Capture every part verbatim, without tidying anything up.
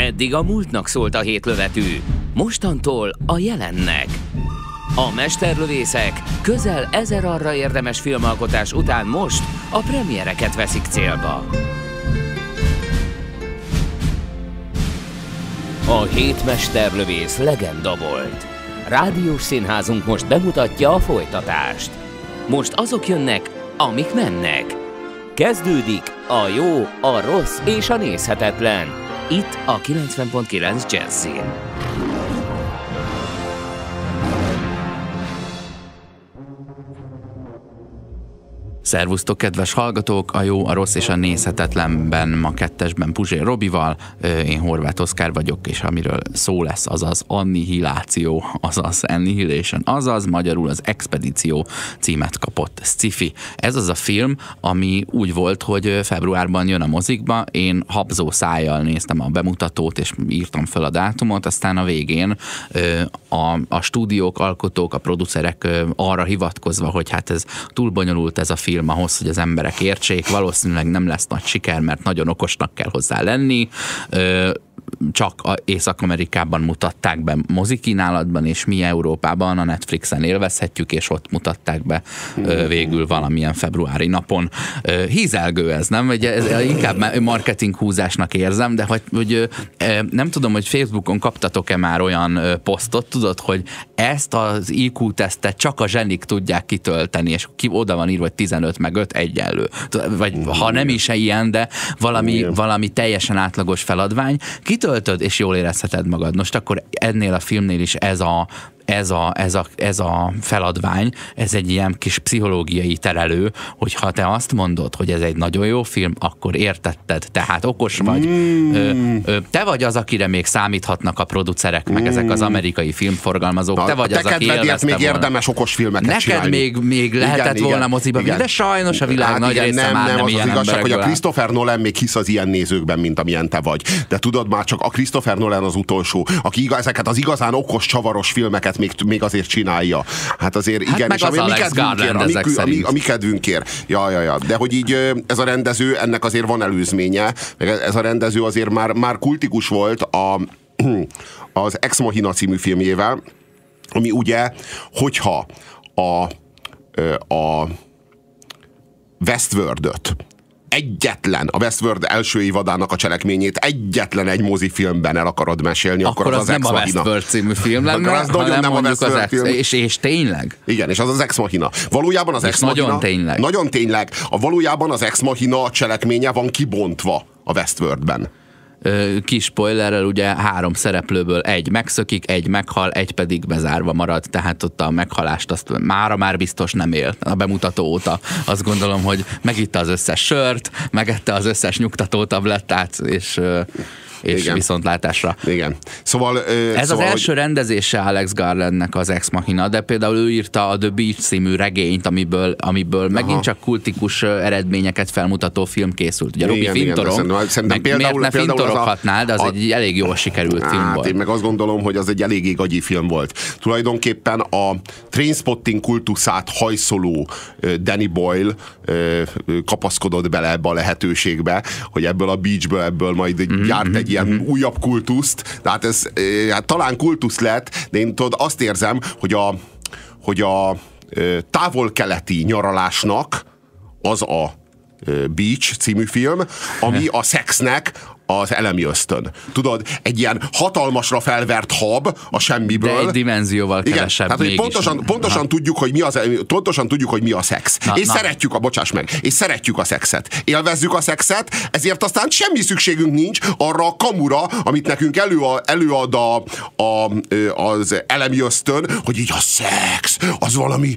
Eddig a múltnak szólt a hétlövetű, mostantól a jelennek. A mesterlövészek közel ezer arra érdemes filmalkotás után most a premiereket veszik célba. A hét mesterlövész legenda volt. Rádiós színházunk most bemutatja a folytatást. Most azok jönnek, amik mennek. Kezdődik a jó, a rossz és a nézhetetlen. Itt a kilencven pont kilenc Jazzin. Szervusztok, kedves hallgatók! A jó, a rossz és a nézhetetlenben ma kettesben Puzsér Robival, én Horváth Oszkár vagyok, és amiről szó lesz, azaz annihiláció, azaz annihilation, azaz magyarul az Expedíció címet kapott sci-fi. Ez az a film, ami úgy volt, hogy februárban jön a mozikba, én habzó szájjal néztem a bemutatót, és írtam fel a dátumot, aztán a végén a, a stúdiók, alkotók, a producerek arra hivatkozva, hogy hát ez túl bonyolult ez a film ahhoz, hogy az emberek értsék, valószínűleg nem lesz nagy siker, mert nagyon okosnak kell hozzá lenni, csak Észak-Amerikában mutatták be mozikínálatban, és mi Európában a Netflixen élvezhetjük, és ott mutatták be végül valamilyen februári napon. Hízelgő ez, nem? Ez inkább marketing húzásnak érzem, de hogy, hogy nem tudom, hogy Facebookon kaptatok-e már olyan posztot, tudod, hogy ezt az í kú-tesztet csak a zsenik tudják kitölteni, és ki oda van írva, hogy tizenöt meg öt egyenlő. Vagy ha nem is ilyen, de valami, valami teljesen átlagos feladvány. Kitöltöd, és jól érezheted magad. Most akkor ennél a filmnél is ez a Ez a, ez, a, ez a feladvány, ez egy ilyen kis pszichológiai terelő, hogy ha te azt mondod, hogy ez egy nagyon jó film, akkor értetted, tehát okos vagy. Mm. Ö, ö, te vagy az, akire még számíthatnak a producerek, meg mm. ezek az amerikai filmforgalmazók. Na, te vagy az, aki élvezte még volna. Érdemes okos filmeket Neked csinálni. még, még lehetett igen, volna moziba, de sajnos a világ hát nagy igen, része nem, már nem, nem az ilyen az igazság, hogy a áll. Christopher Nolan még hisz az ilyen nézőkben, mint amilyen te vagy. De tudod, már csak a Christopher Nolan az utolsó, aki igaz, ezeket az igazán okos, csavaros filmeket még, még azért csinálja. Hát azért hát igen, és az a mi kedvünkért, a mi, a, mi, a mi kedvünkért. Ja, ja, ja. De hogy így ez a rendező, ennek azért van előzménye, ez a rendező azért már, már kultikus volt a, az Ex Machina című filmjével, ami ugye, hogyha a, a Westworld-öt egyetlen, a Westworld első évadának a cselekményét egyetlen egy mozifilmben el akarod mesélni, akkor, akkor az, az, az az nem a Westworld című film lenne, az hanem nem a Westworld az film. És, és tényleg? Igen, és az az Ex Machina. Valójában az Ex Machina... Nagyon tényleg. Nagyon tényleg. A valójában az Ex Machina cselekménye van kibontva a Westworldben. Kis spoilerrel, ugye három szereplőből egy megszökik, egy meghal, egy pedig bezárva marad, tehát ott a meghalást azt mára már biztos nem él a bemutató óta. Azt gondolom, hogy megitta az összes sört, megette az összes nyugtató tablettát, és... és igen. viszontlátásra. Igen. Szóval, ö, Ez szóval, az első hogy... rendezése Alex Garlandnek az Ex Machina, de például ő írta a The Beach című regényt, amiből, amiből Aha. megint csak kultikus eredményeket felmutató film készült. Ugye Robi fintorog, meg például, miért ne fintoroghatnál, de az a, egy elég jól sikerült hát, film volt. Én meg azt gondolom, hogy az egy eléggé gagyi film volt. Tulajdonképpen a Trainspotting kultuszát hajszoló Danny Boyle kapaszkodott bele ebbe a lehetőségbe, hogy ebből a Beachből ebből majd mm-hmm. gyárt egy ilyen mm-hmm. újabb kultuszt, tehát ez hát talán kultusz lett, de én tudod, azt érzem, hogy a, hogy a távol-keleti nyaralásnak az a Beach című film, ami a szexnek az elemi ösztön. Tudod, egy ilyen hatalmasra felvert hab a semmiből. De egy dimenzióval kevesebb. Igen, tehát, hogy pontosan, pontosan, tudjuk, hogy mi az, pontosan tudjuk, hogy mi a szex. Na, és na. szeretjük a, bocsáss meg, és szeretjük a szexet. Élvezzük a szexet, ezért aztán semmi szükségünk nincs arra a kamura, amit nekünk elő, előad a, a, az elemi ösztön, hogy így a szex, az valami,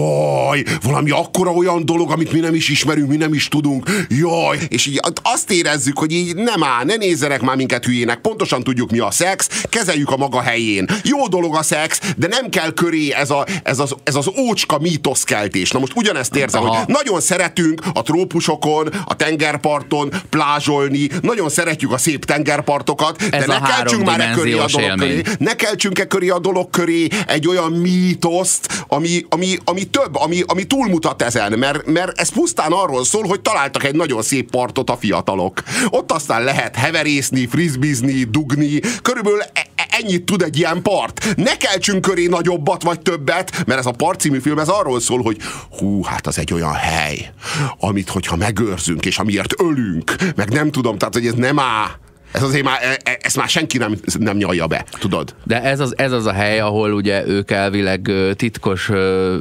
oj, valami akkora olyan dolog, amit mi nem is ismerünk, mi nem is tudunk, jaj, és így azt érezzük, hogy így nem áll, ne nézzenek már minket hülyének, pontosan tudjuk, mi a szex, kezeljük a maga helyén. Jó dolog a szex, de nem kell köré ez, a, ez, az, ez az ócska mítoszkeltés. Na most ugyanezt érzem, Aha. hogy nagyon szeretünk a trópusokon, a tengerparton plázsolni, nagyon szeretjük a szép tengerpartokat, ez de ne keltsünk már e köré a dolog élmény. köré, ne keltsünk e köré a dolog köré egy olyan mítoszt, ami, ami, ami több, ami, ami túlmutat ezen, mert, mert ez pusztán arról szól, hogy találtak egy nagyon szép partot a fiatalok. Ott aztán lehet lehet heverészni, frisbizni, dugni, körülbelül ennyit tud egy ilyen part. Ne keltsünk köré nagyobbat vagy többet, mert ez a Part című film ez arról szól, hogy hú, hát az egy olyan hely, amit hogyha megőrzünk, és amiért ölünk, meg nem tudom, tehát hogy ez nem áll. Ez azért már, ezt már senki nem, nem nyalja be, tudod? De ez az, ez az a hely, ahol ugye ők elvileg titkos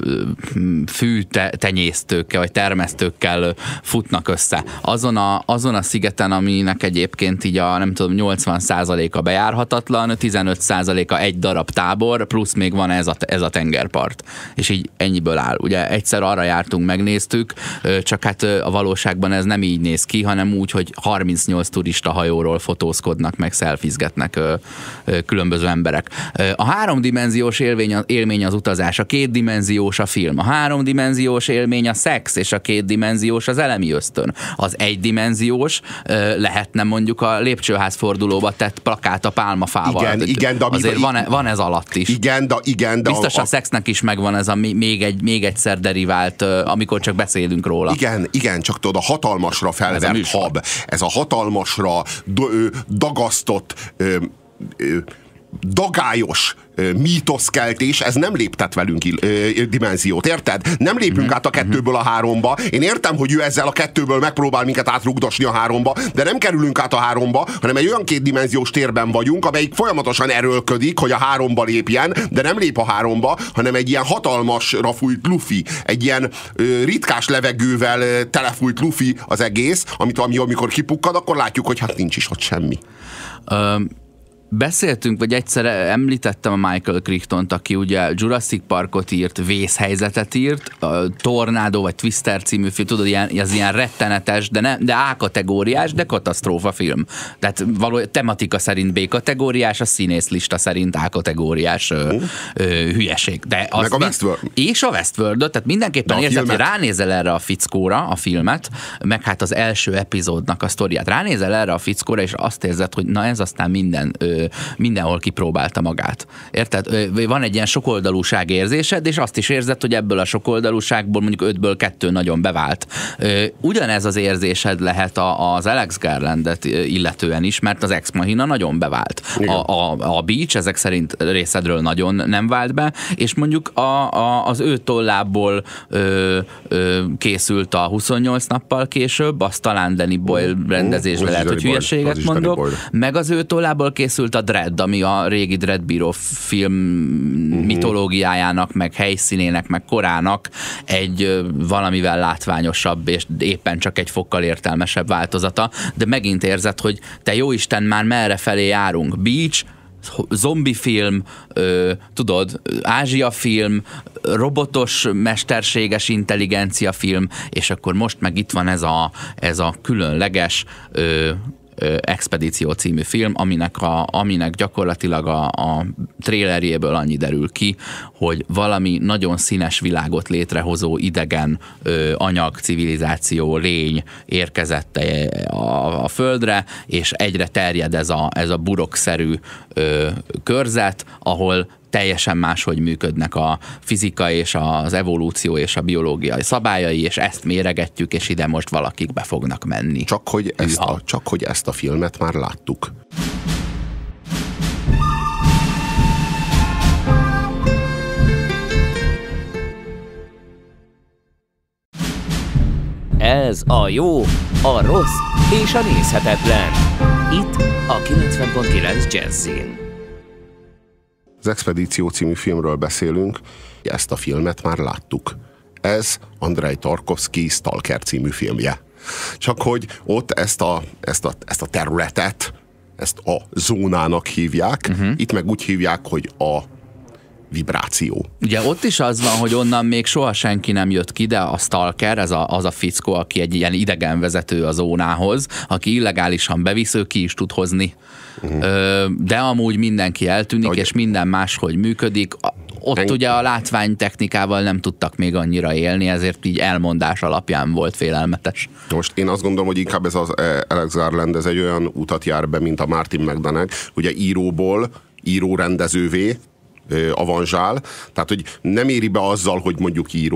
fűtenyésztőkkel, vagy termesztőkkel futnak össze. Azon a, azon a szigeten, aminek egyébként így a, nem tudom, nyolcvan százaléka bejárhatatlan, tizenöt százaléka egy darab tábor, plusz még van ez a, ez a tengerpart. És így ennyiből áll. Ugye egyszer arra jártunk, megnéztük, csak hát a valóságban ez nem így néz ki, hanem úgy, hogy harmincnyolc turista hajóról fotózkodnak, meg szelfizgetnek ö, ö, különböző emberek. A háromdimenziós élmény, élmény az utazás, a kétdimenziós a film, a háromdimenziós élmény a szex, és a kétdimenziós az elemi ösztön. Az egydimenziós ö, lehetne mondjuk a lépcsőházfordulóba tett plakát a pálmafával. Igen, igen, de azért van, van ez alatt is. Igen, de igen, de biztos a, a szexnek is megvan ez a még, egy, még egyszer derivált, amikor csak beszélünk róla. Igen, igen, csak tudod, a hatalmasra felvert ez hab, ez a hatalmasra dagasztott, ö, ö, dagályos ö, mítoszkeltés, ez nem léptet velünk ö, dimenziót, érted? Nem lépünk mm-hmm. át a kettőből a háromba. Én értem, hogy ő ezzel a kettőből megpróbál minket átrugdosni a háromba, de nem kerülünk át a háromba, hanem egy olyan kétdimenziós térben vagyunk, amelyik folyamatosan erőlködik, hogy a háromba lépjen, de nem lép a háromba, hanem egy ilyen hatalmasra fújt lufi, egy ilyen ö, ritkás levegővel ö, telefújt lufi az egész, amit ami, amikor kipukkad, akkor látjuk, hogy hát nincs is ott semmi. Um. Beszéltünk, vagy egyszer említettem a Michael Crichtont, aki ugye Jurassic Parkot írt, Vészhelyzetet írt, a Tornado vagy Twister című film, tudod, ilyen, az ilyen rettenetes, de, ne, de A-kategóriás, de katasztrófa film. Tehát való, tematika szerint B-kategóriás, a színészlista szerint A-kategóriás ö, ö, hülyeség. De az meg a Westworld. És a Westworld-öt, tehát mindenképpen érzed, hogy ránézel erre a fickóra, a filmet, meg hát az első epizódnak a sztoriát. Ránézel erre a fickóra, és azt érzed, hogy na ez aztán minden ö, mindenhol kipróbálta magát. Érted? Van egy ilyen sokoldalúság érzésed, és azt is érzed, hogy ebből a sokoldalúságból mondjuk ötből kettő nagyon bevált. Ugyanez az érzésed lehet az Alex Garlandet illetően is, mert az Ex Machina nagyon bevált. A, a, a Beach ezek szerint részedről nagyon nem vált be, és mondjuk a, a, az ő tollából ö, ö, készült a huszonnyolc nappal később, azt talán Danny Boyle rendezésre mm, lehet, hogy hülyeséget mondok, meg az ő tollából készült a Dredd, ami a régi Dredd bíró film uh-huh. mitológiájának, meg helyszínének, meg korának egy valamivel látványosabb, és éppen csak egy fokkal értelmesebb változata, de megint érzed, hogy te jóisten, már merre felé járunk. Beach, zombifilm, ö, tudod, Ázsia film, robotos, mesterséges intelligencia film, és akkor most meg itt van ez a, ez a különleges ö, Expedíció című film, aminek, a, aminek gyakorlatilag a, a trailerjéből annyi derül ki, hogy valami nagyon színes világot létrehozó idegen ö, anyag, civilizáció, lény érkezett a, a földre, és egyre terjed ez a, ez a burokszerű ö, körzet, ahol teljesen máshogy működnek a fizika és az evolúció és a biológiai szabályai, és ezt méregetjük, és ide most valakik be fognak menni. Csak hogy ezt, a, csak hogy ezt a filmet már láttuk. Ez a jó, a rossz és a nézhetetlen. Itt a kilencven pont kilenc Jazzin. Az Expedíció című filmről beszélünk, ezt a filmet már láttuk. Ez Andrei Tarkovszky Stalker című filmje. Csak hogy ott ezt a, ezt a, ezt a területet, ezt a zónának hívják, uh-huh. itt meg úgy hívják, hogy a vibráció. Ugye ott is az van, hogy onnan még soha senki nem jött ki, de a Stalker, ez a, az a fickó, aki egy ilyen idegenvezető a zónához, aki illegálisan bevisz, ő ki is tud hozni. Uh-huh. De amúgy mindenki eltűnik, hogy... és minden máshogy működik. Ott en... ugye a látványtechnikával nem tudtak még annyira élni, ezért így elmondás alapján volt félelmetes. Most én azt gondolom, hogy inkább ez az Alex Garland, ez egy olyan utat jár be, mint a Martin McDonagh, ugye íróból író-rendezővé avanzsál, tehát hogy nem éri be azzal, hogy mondjuk író,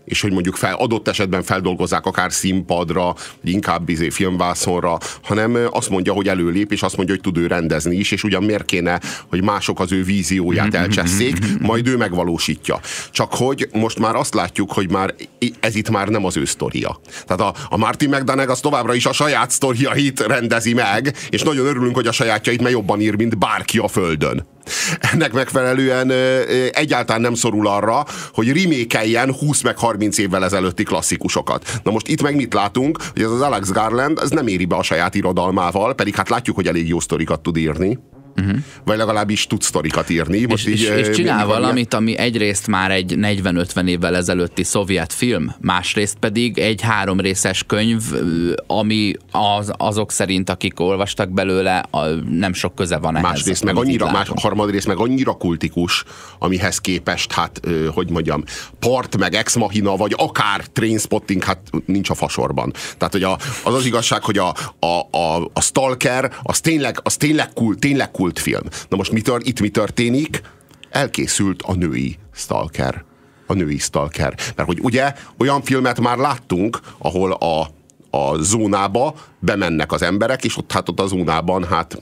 és hogy mondjuk fel, adott esetben feldolgozzák akár színpadra, vagy inkább izé filmvászonra, hanem azt mondja, hogy előlép, és azt mondja, hogy tud ő rendezni is, és ugyan miért kéne, hogy mások az ő vízióját elcsesszék, majd ő megvalósítja. Csak hogy most már azt látjuk, hogy már ez itt már nem az ő sztoria. Tehát a, a Martin McDonagh az továbbra is a saját sztoriait rendezi meg, és nagyon örülünk, hogy a sajátjait már jobban ír, mint bárki a Földön. Ennek megfelelően egyáltalán nem szorul arra, hogy remake-eljen húsz meg harminc évvel ezelőtti klasszikusokat. Na most itt meg mit látunk, hogy ez az Alex Garland, ez nem éri be a saját irodalmával, pedig hát látjuk, hogy elég jó sztorikat tud írni. Uh-huh. Vagy legalábbis tud sztorikat írni. Most és, így, és, és csinál valamit, ilyen... ami egyrészt már egy negyven-ötven évvel ezelőtti szovjet film, másrészt pedig egy háromrészes könyv, ami az, azok szerint, akik olvastak belőle, a, nem sok köze van ehhez. Másrészt meg annyira, más, harmadrészt meg annyira kultikus, amihez képest, hát, ö, hogy mondjam, Part, meg Ex Machina, vagy akár Trainspotting, hát nincs a fasorban. Tehát, hogy a, az az igazság, hogy a, a, a, a Stalker, az tényleg, az tényleg kult, tényleg kult film. Na most mi tör, itt mi történik? Elkészült a női Stalker. A női Stalker. Mert hogy ugye olyan filmet már láttunk, ahol a, a zónába bemennek az emberek, és ott hát ott a zónában hát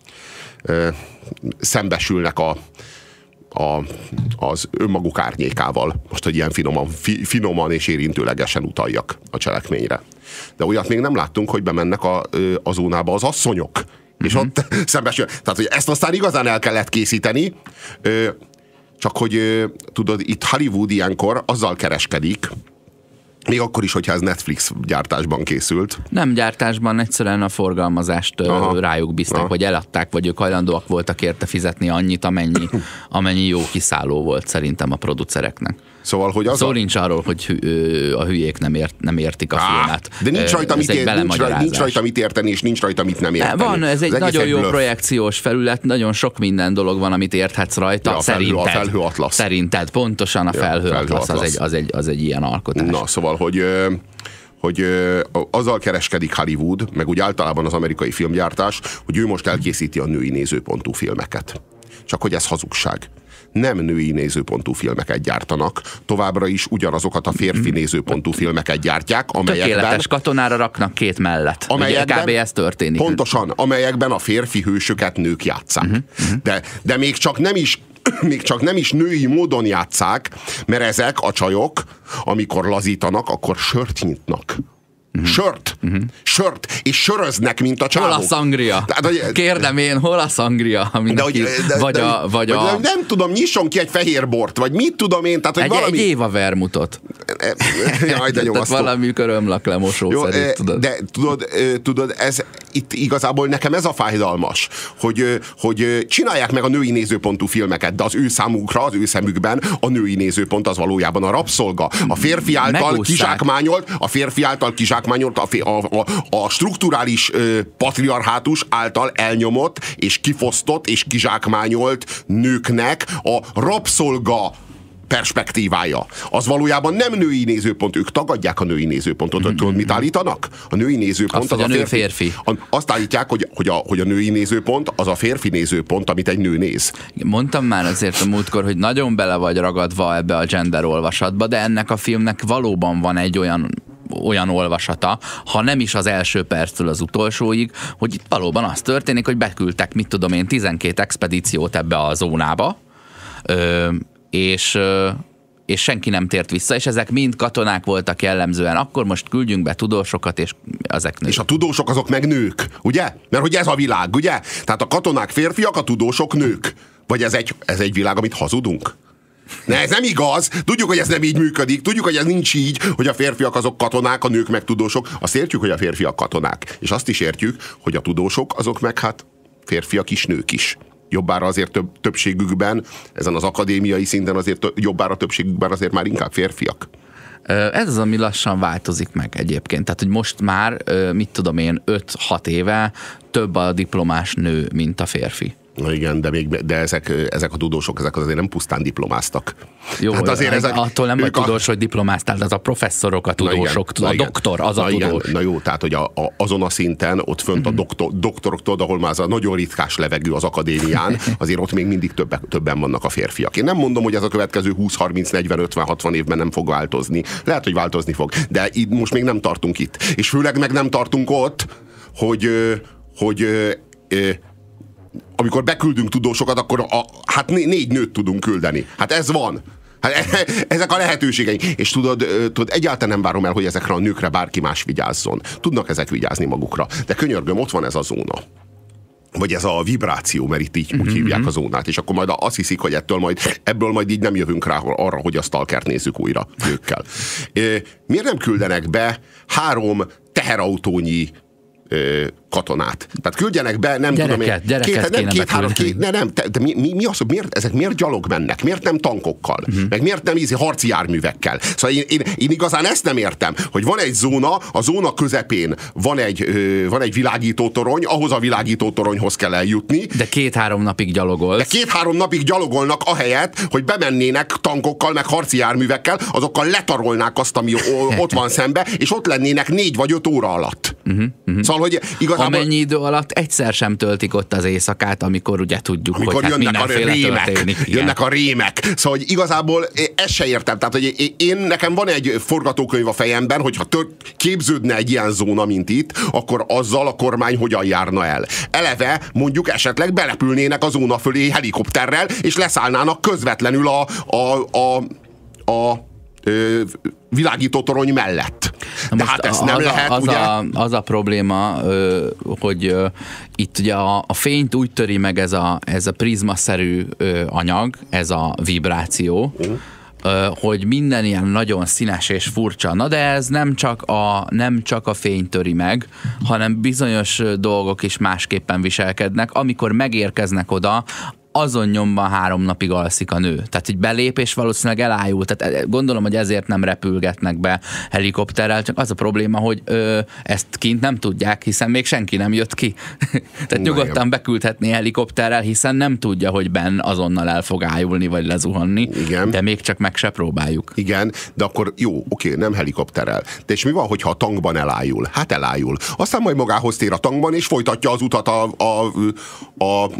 ö, szembesülnek a, a, az önmaguk árnyékával. Most, hogy ilyen finoman, fi, finoman és érintőlegesen utaljak a cselekményre. De olyat még nem láttunk, hogy bemennek a, a zónába az asszonyok. És uh-huh. ott szembesül. Tehát, hogy ezt aztán igazán el kellett készíteni, csak hogy tudod, itt Hollywood ilyenkor azzal kereskedik, még akkor is, hogyha ez Netflix gyártásban készült. Nem gyártásban, egyszerűen a forgalmazást Aha. rájuk bízták, Aha. vagy eladták, vagy ők hajlandóak voltak érte fizetni annyit, amennyi, amennyi jó kiszálló volt szerintem a producereknek. Szóval, hogy az Szó a... nincs arról, hogy a hülyék nem, ért, nem értik a Á, filmet. De nincs rajta, mit, ér, nincs, rajta, nincs rajta mit érteni, és nincs rajta mit nem érteni. Van, ez egy nagyon jó bluff. Projekciós felület, nagyon sok minden dolog van, amit érthetsz rajta. Ja, szerinted, a felhőatlasz. Szerinted, pontosan a felhőatlasz, az, egy, az, egy, az egy ilyen alkotás. Na, szóval, hogy... hogy azzal kereskedik Hollywood, meg úgy általában az amerikai filmgyártás, hogy ő most elkészíti a női nézőpontú filmeket. Csak hogy ez hazugság. Nem női nézőpontú filmeket gyártanak, továbbra is ugyanazokat a férfi nézőpontú filmeket gyártják, amelyekben... Tökéletes katonára raknak két mellett. Amelyekben, kb. Ez történik. Pontosan, amelyekben a férfi hősöket nők játsszák. Uh-huh, uh-huh. De, de még csak nem is még csak nem is női módon játsszák, mert ezek a csajok, amikor lazítanak, akkor sört nyitnak. Uh-huh. Sört. Uh-huh. Sört. És söröznek, mint a csávok. Hol a szangria? Tehát, kérdem én, hol a szangria? De, hogy, de, vagy de, a, vagy a... De, nem tudom, nyisson ki egy fehér bort, vagy mit tudom én. Tehát, hogy egy, valami... egy éva vermutot. Jaj, de nyomasztó. Tehát valami körömlak lemosó Jó, szerint, tudod. De tudod, tudod, ez itt igazából nekem ez a fájdalmas, hogy, hogy csinálják meg a női nézőpontú filmeket, de az ő számukra, az ő szemükben a női nézőpont az valójában a rabszolga. A férfi által Megúszták. kizsákmányolt, a férfi által kizsákmányolt, a, a, a, a strukturális ö, patriarhátus által elnyomott és kifosztott és kizsákmányolt nőknek a rabszolga perspektívája. Az valójában nem női nézőpont, ők tagadják a női nézőpontot. Mm-hmm. Tudod, mit állítanak? A női nézőpont azt, az a nő férfi. férfi. Azt állítják, hogy, hogy, a, hogy a női nézőpont az a férfi nézőpont, amit egy nő néz. Mondtam már azért a múltkor, hogy nagyon bele vagy ragadva ebbe a gender olvasatba, de ennek a filmnek valóban van egy olyan olyan olvasata, ha nem is az első perctől az utolsóig, hogy itt valóban az történik, hogy beküldtek, mit tudom én, tizenkét expedíciót ebbe a zónába, ö, és, és senki nem tért vissza, és ezek mind katonák voltak jellemzően. Akkor most küldjünk be tudósokat, és ezek nők. És a tudósok azok meg nők, ugye? Mert hogy ez a világ, ugye? Tehát a katonák férfiak, a tudósok nők. Vagy ez egy, ez egy világ, amit hazudunk? Ne, ez nem igaz. Tudjuk, hogy ez nem így működik. Tudjuk, hogy ez nincs így, hogy a férfiak azok katonák, a nők meg tudósok. Azt értjük, hogy a férfiak katonák. És azt is értjük, hogy a tudósok azok meg hát férfiak is, nők is. Jobbára azért több, többségükben, ezen az akadémiai szinten azért jobbára többségükben azért már inkább férfiak. Ez az, ami lassan változik meg egyébként. Tehát, hogy most már, mit tudom én, öt-hat éve több a diplomás nő, mint a férfi. Na igen, de, még, de ezek, ezek a tudósok, ezek azért nem pusztán diplomáztak. Jó, hát azért ezek, attól nem vagy tudós, a... hogy diplomáztál, az a professzorok, a tudósok, igen, a igen, doktor, az na a igen, tudós. Na jó, tehát hogy a, a, azon a szinten, ott fönt uh-huh. a doktor, doktoroktól, ahol már az a nagyon ritkás levegő az akadémián, azért ott még mindig többen, többen vannak a férfiak. Én nem mondom, hogy ez a következő húsz, harminc, negyven, ötven, hatvan évben nem fog változni. Lehet, hogy változni fog, de itt most még nem tartunk itt. És főleg meg nem tartunk ott, hogy, hogy amikor beküldünk tudósokat, akkor a, hát négy nőt tudunk küldeni. Hát ez van. Hát ezek a lehetőségeink. És tudod, tudod, egyáltalán nem várom el, hogy ezekre a nőkre bárki más vigyázzon. Tudnak ezek vigyázni magukra. De könyörgöm, ott van ez a zóna. Vagy ez a vibráció, mert itt így úgy hívják a zónát, és akkor majd azt hiszik, hogy ettől majd, ebből majd így nem jövünk rá arra, hogy a stalkert nézzük újra nőkkel. Miért nem küldenek be három teherautónyi katonát? Tehát küldjenek be, nem gyereket, tudom én. Gyereket két, nem, két, három, két, ne, nem, de mi, mi, mi az, hogy miért, ezek miért gyalog mennek? Miért nem tankokkal? Uh-huh. Meg miért nem ízi harci járművekkel? Szóval én, én, én igazán ezt nem értem, hogy van egy zóna, a zóna közepén van egy, ö, van egy világítótorony, ahhoz a világítótoronyhoz kell eljutni. De két-három napig gyalogolsz. De két-három napig gyalogolnak ahelyett, hogy bemennének tankokkal, meg harci járművekkel, azokkal letarolnák azt, ami ott van szembe, és ott lennének négy vagy öt óra alatt. Uh-huh, uh-huh. Szóval, hogy igazából... Amennyi idő alatt egyszer sem töltik ott az éjszakát, amikor ugye tudjuk, amikor hogy hát jönnek a rémek, történik. Jönnek a rémek. Szóval, hogy igazából ezt se értem. Tehát, hogy én, nekem van egy forgatókönyv a fejemben, hogyha tört, képződne egy ilyen zóna, mint itt, akkor azzal a kormány hogyan járna el. Eleve mondjuk esetleg belepülnének a zóna fölé helikopterrel, és leszállnának közvetlenül a, a, a, a ö, világítótorony mellett. De hát ez nem az lehet, a, az ugye? A, az a probléma, hogy itt ugye a, a fényt úgy töri meg ez a, ez a prizmaszerű anyag, ez a vibráció, uh. hogy minden ilyen nagyon színes és furcsa. Na de ez nem csak a, nem csak a fény töri meg, hanem bizonyos dolgok is másképpen viselkednek. Amikor megérkeznek oda, azon nyomban három napig alszik a nő. Tehát így belép, és valószínűleg elájul. Tehát gondolom, hogy ezért nem repülgetnek be helikopterrel, csak az a probléma, hogy ö, ezt kint nem tudják, hiszen még senki nem jött ki. Tehát Na, nyugodtan igen. beküldhetné helikopterrel, hiszen nem tudja, hogy benn azonnal el fog ájulni, vagy lezuhanni. Igen. De még csak meg se próbáljuk. Igen, de akkor jó, oké, nem helikopterrel. De és mi van, hogyha a tankban elájul? Hát elájul. Aztán majd magához tér a tankban, és folytatja az utat a, a, a, a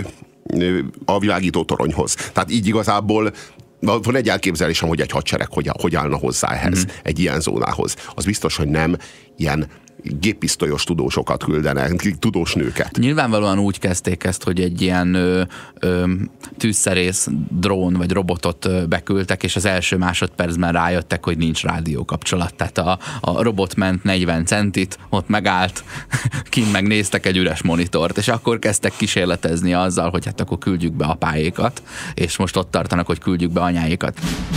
a világítótoronyhoz. Tehát így igazából van egy elképzelésem, hogy egy hadsereg hogy, hogy állna hozzá ehhez, mm. egy ilyen zónához. Az biztos, hogy nem ilyen géppisztolyos tudósokat küldenek, tudós nőket. Nyilvánvalóan úgy kezdték ezt, hogy egy ilyen ö, ö, tűzszerész drón vagy robotot ö, beküldtek, és az első másodpercben rájöttek, hogy nincs rádiókapcsolat. Tehát a, a robot ment negyven centit, ott megállt, kint megnéztek egy üres monitort, és akkor kezdtek kísérletezni azzal, hogy hát akkor küldjük be apáékat, és most ott tartanak, hogy küldjük be anyáékat.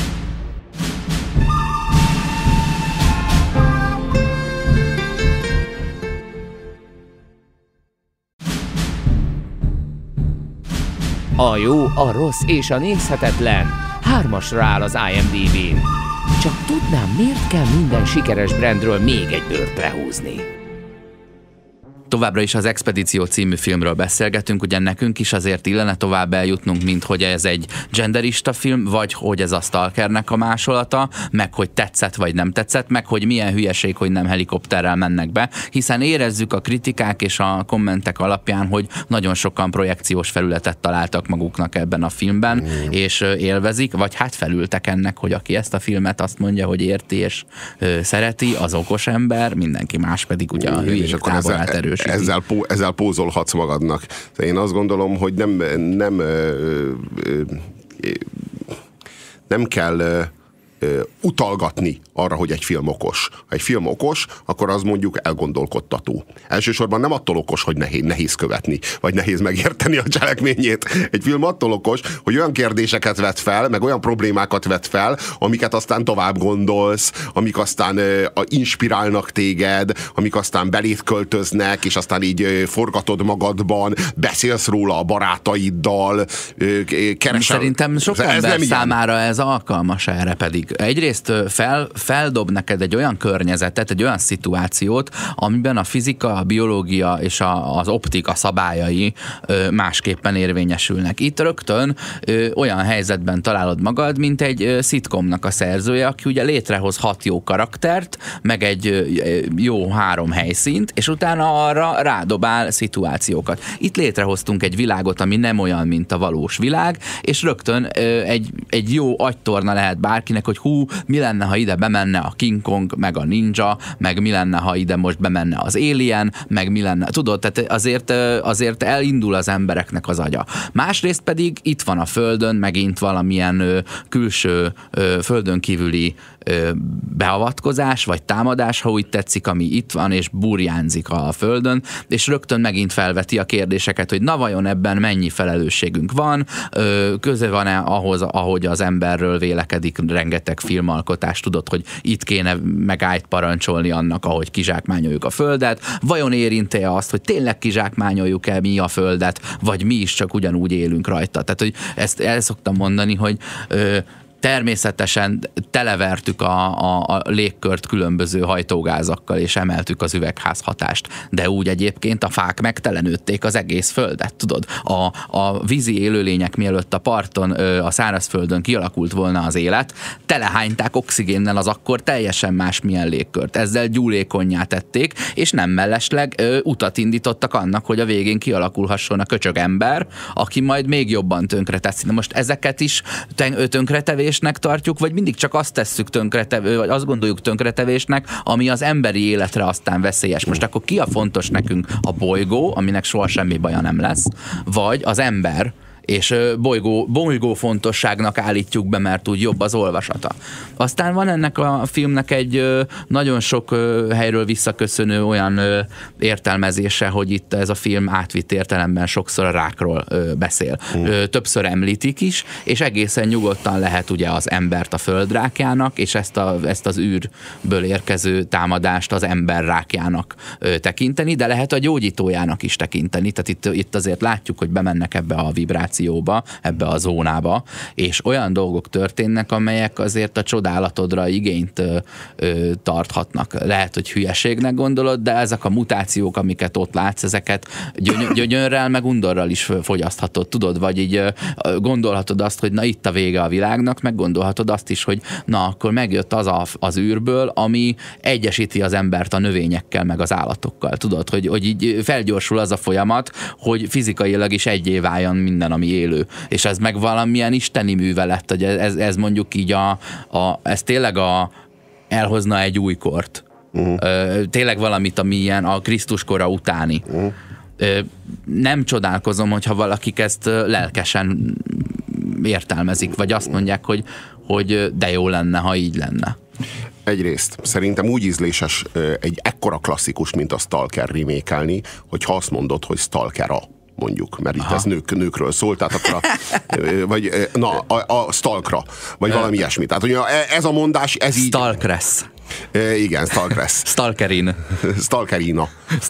A jó, a rossz és a nézhetetlen hármasra áll az I M D B-n. Csak tudnám, miért kell minden sikeres brandről még egy bőrt lehúzni? Továbbra is az Expedíció című filmről beszélgetünk, ugye nekünk is azért illene tovább eljutnunk, mint hogy ez egy genderista film, vagy hogy ez a Stalkernek a másolata, meg hogy tetszett vagy nem tetszett, meg hogy milyen hülyeség, hogy nem helikopterrel mennek be, hiszen érezzük a kritikák és a kommentek alapján, hogy nagyon sokan projekciós felületet találtak maguknak ebben a filmben, mm. és élvezik, vagy hát felültek ennek, hogy aki ezt a filmet azt mondja, hogy érti és ö, szereti, az okos ember, mindenki más pedig ugye a hülyék táborát erős. Ezzel, ezzel pózolhatsz magadnak. Én azt gondolom, hogy nem nem, nem kell utalgatni arra, hogy egy film okos. Ha egy film okos, akkor az mondjuk elgondolkodtató. Elsősorban nem attól okos, hogy nehéz, nehéz követni, vagy nehéz megérteni a cselekményét. Egy film attól okos, hogy olyan kérdéseket vet fel, meg olyan problémákat vet fel, amiket aztán tovább gondolsz, amik aztán uh, inspirálnak téged, amik aztán belét költöznek, és aztán így uh, forgatod magadban, beszélsz róla a barátaiddal, uh, keresel. Szerintem sok ez ember számára ez alkalmas erre pedig. működik. Egyrészt fel, feldob neked egy olyan környezetet, egy olyan szituációt, amiben a fizika, a biológia és a, az optika szabályai másképpen érvényesülnek. Itt rögtön olyan helyzetben találod magad, mint egy szitkomnak a szerzője, aki ugye létrehoz hat jó karaktert, meg egy jó három helyszínt, és utána arra rádobál szituációkat. Itt létrehoztunk egy világot, ami nem olyan, mint a valós világ, és rögtön egy, egy jó agytorna lehet bárkinek, hogy hú, mi lenne, ha ide bemenne a King Kong, meg a ninja, meg mi lenne, ha ide most bemenne az Alien, meg mi lenne, tudod, tehát azért, azért elindul az embereknek az agya. Másrészt pedig itt van a Földön megint valamilyen külső, földön kívüli beavatkozás, vagy támadás, ha úgy tetszik, ami itt van, és burjánzik a Földön, és rögtön megint felveti a kérdéseket, hogy na vajon ebben mennyi felelősségünk van, köze van-e ahhoz, ahogy az emberről vélekedik rengeteg filmalkotás, tudod, hogy itt kéne megállt parancsolni annak, ahogy kizsákmányoljuk a Földet, vajon érinte azt, hogy tényleg kizsákmányoljuk-e mi a Földet, vagy mi is csak ugyanúgy élünk rajta. Tehát, hogy ezt el szoktam mondani, hogy ö, természetesen televertük a, a, a légkört különböző hajtógázakkal, és emeltük az üvegházhatást. De úgy egyébként a fák megtelenődték az egész földet, tudod? A, a vízi élőlények mielőtt a parton, a szárazföldön kialakult volna az élet, telehányták oxigénnel az akkor teljesen másmilyen légkört. Ezzel gyúlékonnyá tették, és nem mellesleg ö, utat indítottak annak, hogy a végén kialakulhasson a köcsög ember, aki majd még jobban tönkreteszi. Na most ezeket is tönkretevés tartjuk, vagy mindig csak azt tesszük tönkretevő, vagy azt gondoljuk tönkretevésnek, ami az emberi életre aztán veszélyes. Most akkor ki a fontos nekünk? A bolygó, aminek soha semmi baja nem lesz, vagy az ember, és bolygó, bolygó fontosságnak állítjuk be, mert úgy jobb az olvasata. Aztán van ennek a filmnek egy nagyon sok helyről visszaköszönő olyan értelmezése, hogy itt ez a film átvitt értelemben sokszor a rákról beszél. Mm. Többször említik is, és egészen nyugodtan lehet ugye az embert a földrákjának, és ezt, a, ezt az űrből érkező támadást az ember rákjának tekinteni, de lehet a gyógyítójának is tekinteni. Tehát itt, itt azért látjuk, hogy bemennek ebbe a vibrációba, ebbe a zónába, és olyan dolgok történnek, amelyek azért a csodálatodra igényt ö, ö, tarthatnak. Lehet, hogy hülyeségnek gondolod, de ezek a mutációk, amiket ott látsz, ezeket gyöny- gyönyörrel, meg undorral is fogyaszthatod, tudod, vagy így ö, gondolhatod azt, hogy na itt a vége a világnak, meg gondolhatod azt is, hogy na akkor megjött az a, az űrből, ami egyesíti az embert a növényekkel, meg az állatokkal, tudod, hogy, hogy így felgyorsul az a folyamat, hogy fizikailag is egyé váljon minden, ami élő. És ez meg valamilyen isteni művelet, hogy ez, ez mondjuk így a, a ez tényleg a, elhozna egy új kort. Uh-huh. Tényleg valamit, ami ilyen a Krisztus kora utáni. Uh-huh. Nem csodálkozom, hogyha valakik ezt lelkesen értelmezik, vagy azt mondják, hogy, hogy de jó lenne, ha így lenne. Egyrészt szerintem úgy ízléses egy ekkora klasszikus, mint a Stalker remake-elni, hogyha azt mondod, hogy Stalker-a. Mondjuk, mert itt ez nők, nőkről szól, tehát akkor a, vagy na, a, a stalkra, vagy valami ilyesmi. Tehát ugye ez a mondás, ez így... Stalkress. E, igen, Stalkress. Stalkerin. Stalkerina.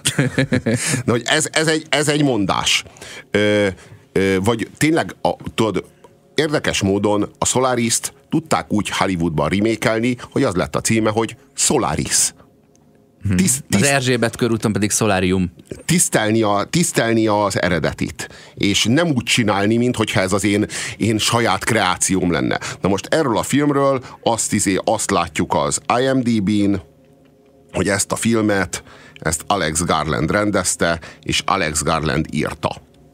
Na, hogy ez, ez, egy, ez egy mondás. E, e, vagy tényleg, a, tudod, érdekes módon a Solaris-t tudták úgy Hollywoodban remake-elni, hogy az lett a címe, hogy Solaris. Tiszt, tiszt, az Erzsébet körúton pedig Solarium. Tisztelni, a, tisztelni az eredetit. És nem úgy csinálni, minthogyha ez az én, én saját kreációm lenne. Na most erről a filmről azt, izé, azt látjuk az I M D B-n, hogy ezt a filmet, ezt Alex Garland rendezte, és Alex Garland írta.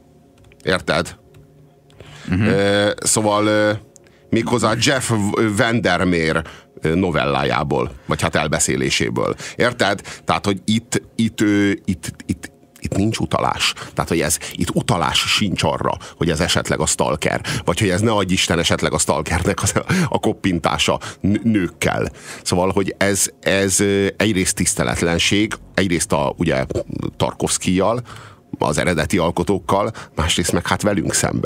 Érted? Uh-huh. E, szóval e, méghozzá Jeff Vandermeer novellájából, vagy hát elbeszéléséből. Érted? Tehát, hogy itt, itt, itt, itt, itt nincs utalás. Tehát, hogy ez, itt utalás sincs arra, hogy ez esetleg a stalker, vagy hogy ez ne adj Isten esetleg a stalkernek a, a koppintása nőkkel. Szóval, hogy ez, ez egyrészt tiszteletlenség, egyrészt a, ugye, Tarkovszkijjal, az eredeti alkotókkal, másrészt meg hát velünk szemben.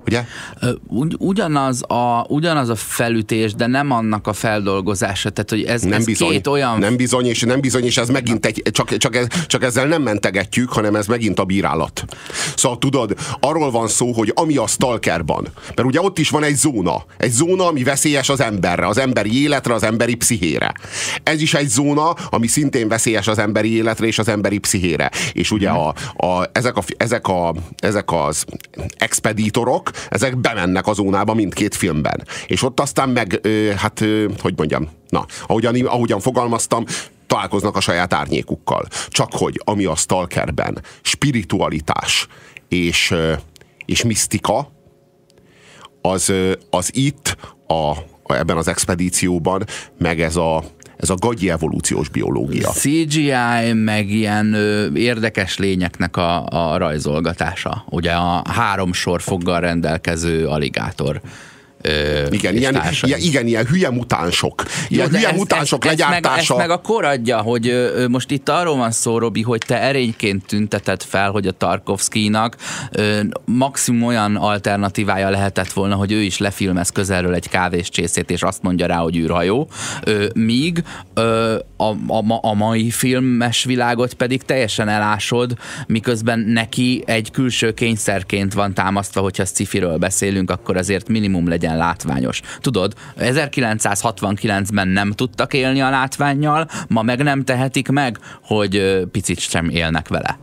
Ugye? Ugy, ugyanaz, a, ugyanaz a felütés, de nem annak a feldolgozása. Tehát, hogy ez, nem ez bizony, két olyan... Nem bizony, és nem bizony, és ez megint egy, csak, csak, ez, csak ezzel nem mentegetjük, hanem ez megint a bírálat. Szóval tudod, arról van szó, hogy ami a Stalkerban, mert ugye ott is van egy zóna. Egy zóna, ami veszélyes az emberre, az emberi életre, az emberi pszichére. Ez is egy zóna, ami szintén veszélyes az emberi életre és az emberi pszichére. És ugye a, a, ezek, a, ezek, a, ezek az expedítorok, ezek bemennek a zónába mindkét filmben. És ott aztán meg, ö, hát, ö, hogy mondjam, na, ahogyan, ahogyan fogalmaztam, találkoznak a saját árnyékukkal. Csak hogy ami a Stalkerben spiritualitás és, ö, és misztika, az, ö, az itt a, ebben az expedícióban meg ez a Ez a gagyi evolúciós biológia. cé gé í, meg ilyen ö, érdekes lényeknek a, a rajzolgatása. Ugye a három sor foggal rendelkező aligátor. Ö, igen, ilyen, ilyen, igen, ilyen hülye mutánsok. Ilyen Jó, hülye ez, mutánsok ez, legyártása. Ezt meg, ezt meg a kor adja, hogy ö, most itt arról van szó, Robi, hogy te erényként tünteted fel, hogy a Tarkovszkijnak ö, maximum olyan alternatívája lehetett volna, hogy ő is lefilmez közelről egy kávéscsészét, és azt mondja rá, hogy űrhajó. Ö, míg ö, a, a, a mai filmes világot pedig teljesen elásod, miközben neki egy külső kényszerként van támasztva, hogyha sci-firől beszélünk, akkor azért minimum legyen látványos. Tudod, ezerkilencszázhatvankilencben nem tudtak élni a látvánnyal, ma meg nem tehetik meg, hogy picit sem élnek vele.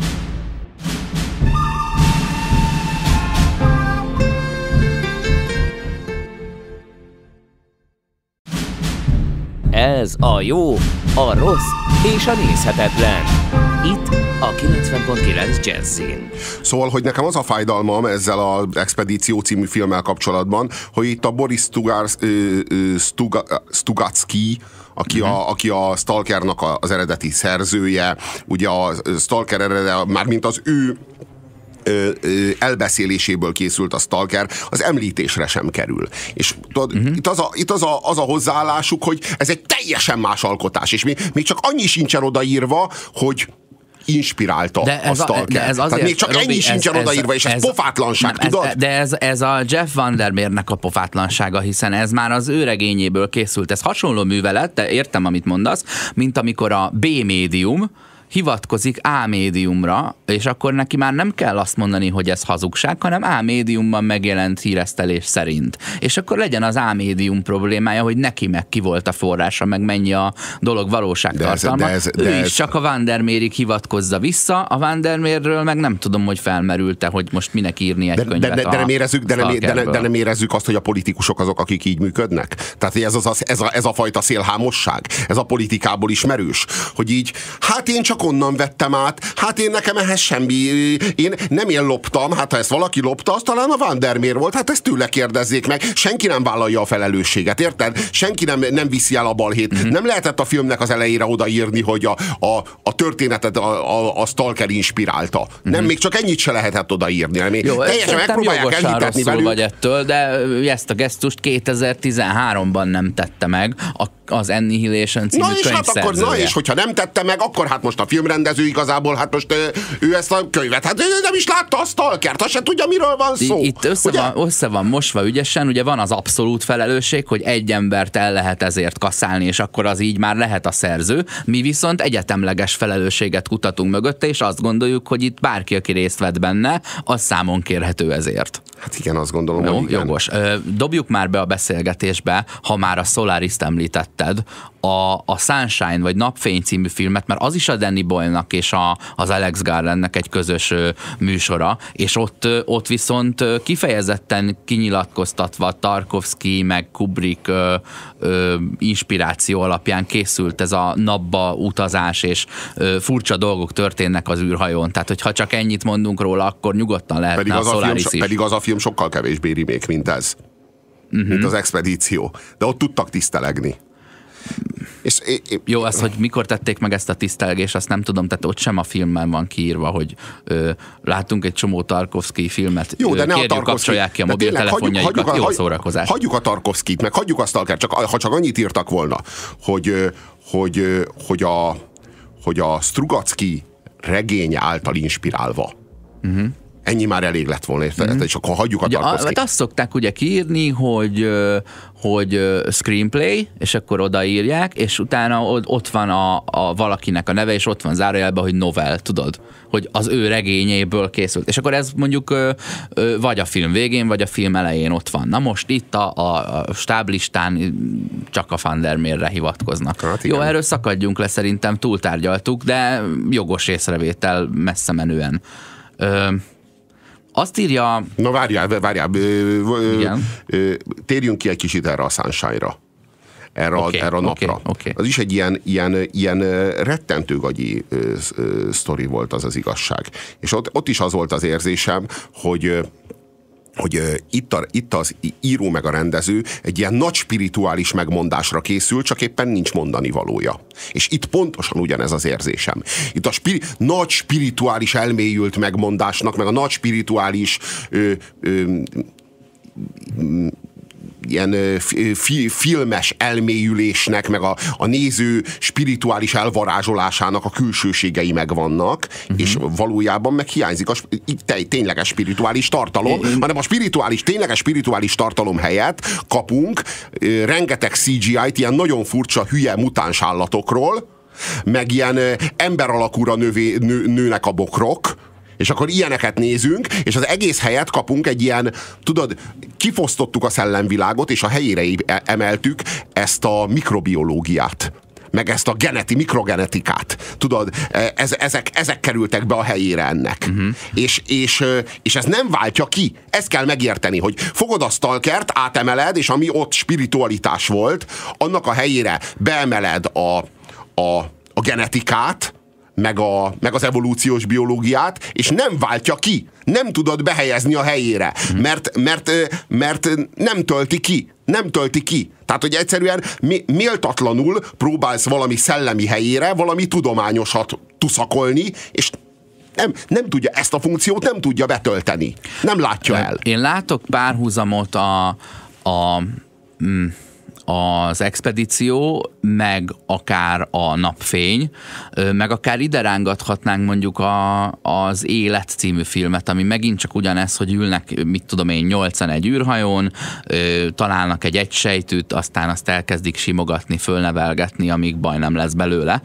Ez a jó, a rossz és a nézhetetlen. Itt a kilencven pont kilenc Jazzin. Szóval, hogy nekem az a fájdalmam ezzel az Expedíció című filmmel kapcsolatban, hogy itt a Boris Stugars, Stuga, Stugacki, aki, uh-huh. a, aki a Stalkernak az eredeti szerzője, ugye a Stalker eredete, mármint az ő Ö, ö, elbeszéléséből készült a Stalker, az említésre sem kerül. És tudod, uh-huh. itt, az a, itt az, a, az a hozzáállásuk, hogy ez egy teljesen más alkotás, és még, még csak annyi sincsen odaírva, hogy inspirálta de ez a Stalker. De ez azért, Tehát még csak Robi, ennyi sincsen ez, odaírva, és ez, ez pofátlanság, nem, tudod? Ez, de ez, ez a Jeff Vandermeernek a pofátlansága, hiszen ez már az ő regényéből készült. Ez hasonló művelet, de értem, amit mondasz, mint amikor a B-médium hivatkozik A-médiumra, és akkor neki már nem kell azt mondani, hogy ez hazugság, hanem A-médiumban megjelent híresztelés szerint. És akkor legyen az A-médium problémája, hogy neki meg ki volt a forrása, meg mennyi a dolog valóságtartalma. De ez, de ez, de ő ez... is csak a Vandermeerig hivatkozza vissza, a Vandermeerről meg nem tudom, hogy felmerült-e, hogy most minek írni egy de, könyvet de, de, de, nem érezzük, de, nem, de, de nem érezzük azt, hogy a politikusok azok, akik így működnek? Tehát ez, az, az, ez, a, ez a fajta szélhámosság, ez a politikából ismerős, hogy így, hát én csak onnan vettem át, hát én nekem ehhez semmi, én nem én loptam, hát ha ezt valaki lopta, az talán a Vandermeer volt, hát ezt tőle kérdezzék meg, senki nem vállalja a felelősséget, érted? Senki nem, nem viszi el a balhét. Mm-hmm. Nem lehetett a filmnek az elejére odaírni, hogy a, a, a történetet a, a, a Stalker inspirálta. Mm-hmm. Nem, még csak ennyit se lehetett odaírni. Jó, teljesen megpróbálják elhitetni velük. Vagy ettől, de ezt a gesztust kétezer-tizenháromban nem tette meg a az Annihilation című na és hát akkor, na és hogyha nem tette meg, akkor hát most a filmrendező igazából, hát most ő ezt a könyvet, hát nem is látta a Stalkert, azt se tudja, miről van szó. Itt össze van, össze van mosva ügyesen, ugye van az abszolút felelősség, hogy egy embert el lehet ezért kaszálni, és akkor az így már lehet a szerző. Mi viszont egyetemleges felelősséget kutatunk mögötte, és azt gondoljuk, hogy itt bárki, aki részt vett benne, az számon kérhető ezért. Hát igen, azt gondolom, jó, hogy igen. Jogos. Dobjuk már be a beszélgetésbe, ha már a Solaris-t említetted, a, a Sunshine vagy Napfény című filmet, mert az is a Danny Boyle-nak és a, az Alex Garlandnek egy közös ö, műsora, és ott, ö, ott viszont ö, kifejezetten kinyilatkoztatva Tarkovszky meg Kubrick ö, ö, inspiráció alapján készült ez a napba utazás, és ö, furcsa dolgok történnek az űrhajón. Tehát, hogyha csak ennyit mondunk róla, akkor nyugodtan lehetne pedig a Solaris is. Pedig az a film sokkal kevésbé remake, mint ez. Uh-huh. Mint az Expedíció. De ott tudtak tisztelegni. És é, é, jó, az, hogy mikor tették meg ezt a tisztelgést, azt nem tudom, tehát ott sem a filmben van kiírva, hogy ö, látunk egy csomó Tarkovszky filmet, jó, de ne kérjük, a kapcsolják ki a mobiltelefonjaikat, hagyjuk, jó szórakozás. Hagyjuk a Tarkovszkyt, meg hagyjuk a Stalkert, csak, ha csak annyit írtak volna, hogy, hogy, hogy, a, hogy a Strugacki regény által inspirálva. Uh-huh. ennyi már elég lett volna, mm. és akkor hagyjuk a Tarkovszkit. Azt szokták ugye kiírni, hogy, hogy screenplay, és akkor odaírják, és utána ott van a, a valakinek a neve, és ott van zárójelben, hogy novel, tudod? Hogy az ő regényéből készült. És akkor ez mondjuk vagy a film végén, vagy a film elején ott van. Na most itt a, a, a stáblistán csak a Van der Meerre hivatkoznak. Hát jó, erről szakadjunk le, szerintem túltárgyaltuk, de jogos észrevétel messze menően. Ö, azt írja... Na várjál, várjál. Térjünk ki egy kicsit erre a Sunshine-ra. Erre, okay, a, erre a napra. Okay, okay. Az is egy ilyen, ilyen, ilyen rettentő gagyi ö, ö, sztori volt, az az igazság. És ott, ott is az volt az érzésem, hogy hogy itt, a, itt az író meg a rendező egy ilyen nagy spirituális megmondásra készül, csak éppen nincs mondani valója. És itt pontosan ugyanez az érzésem. Itt a spiri, nagy spirituális elmélyült megmondásnak, meg a nagy spirituális ö, ö, ilyen fi, filmes elmélyülésnek, meg a, a néző spirituális elvarázsolásának a külsőségei megvannak, uh-huh. és valójában meg hiányzik a tényleges spirituális tartalom, uh-huh. hanem a spirituális, tényleges spirituális tartalom helyett kapunk uh, rengeteg cé gé í-t, ilyen nagyon furcsa, hülye mutáns állatokról, meg ilyen uh, ember alakúra növé, nő, nőnek a bokrok, és akkor ilyeneket nézünk, és az egész helyet kapunk egy ilyen, tudod, kifosztottuk a szellemvilágot, és a helyére emeltük ezt a mikrobiológiát, meg ezt a geneti, mikrogenetikát. Tudod, ez, ezek, ezek kerültek be a helyére ennek. Uh-huh. És, és, és ez nem váltja ki. Ezt kell megérteni, hogy fogod a stalkert, átemeled, és ami ott spiritualitás volt, annak a helyére beemeled a, a, a genetikát, Meg, a, meg az evolúciós biológiát, és nem váltja ki. Nem tudod behelyezni a helyére, mert, mert, mert nem tölti ki. Nem tölti ki. Tehát, hogy egyszerűen méltatlanul próbálsz valami szellemi helyére, valami tudományosat tuszakolni, és nem, nem tudja, ezt a funkciót nem tudja betölteni. Nem látja el. Én látok párhuzamot a, a mm, az expedíció, meg akár a napfény, meg akár ide rángathatnánk mondjuk a, az Élet című filmet, ami megint csak ugyanez, hogy ülnek, mit tudom én, nyolcan egy űrhajón, találnak egy egysejtűt, aztán azt elkezdik simogatni, fölnevelgetni, amíg baj nem lesz belőle.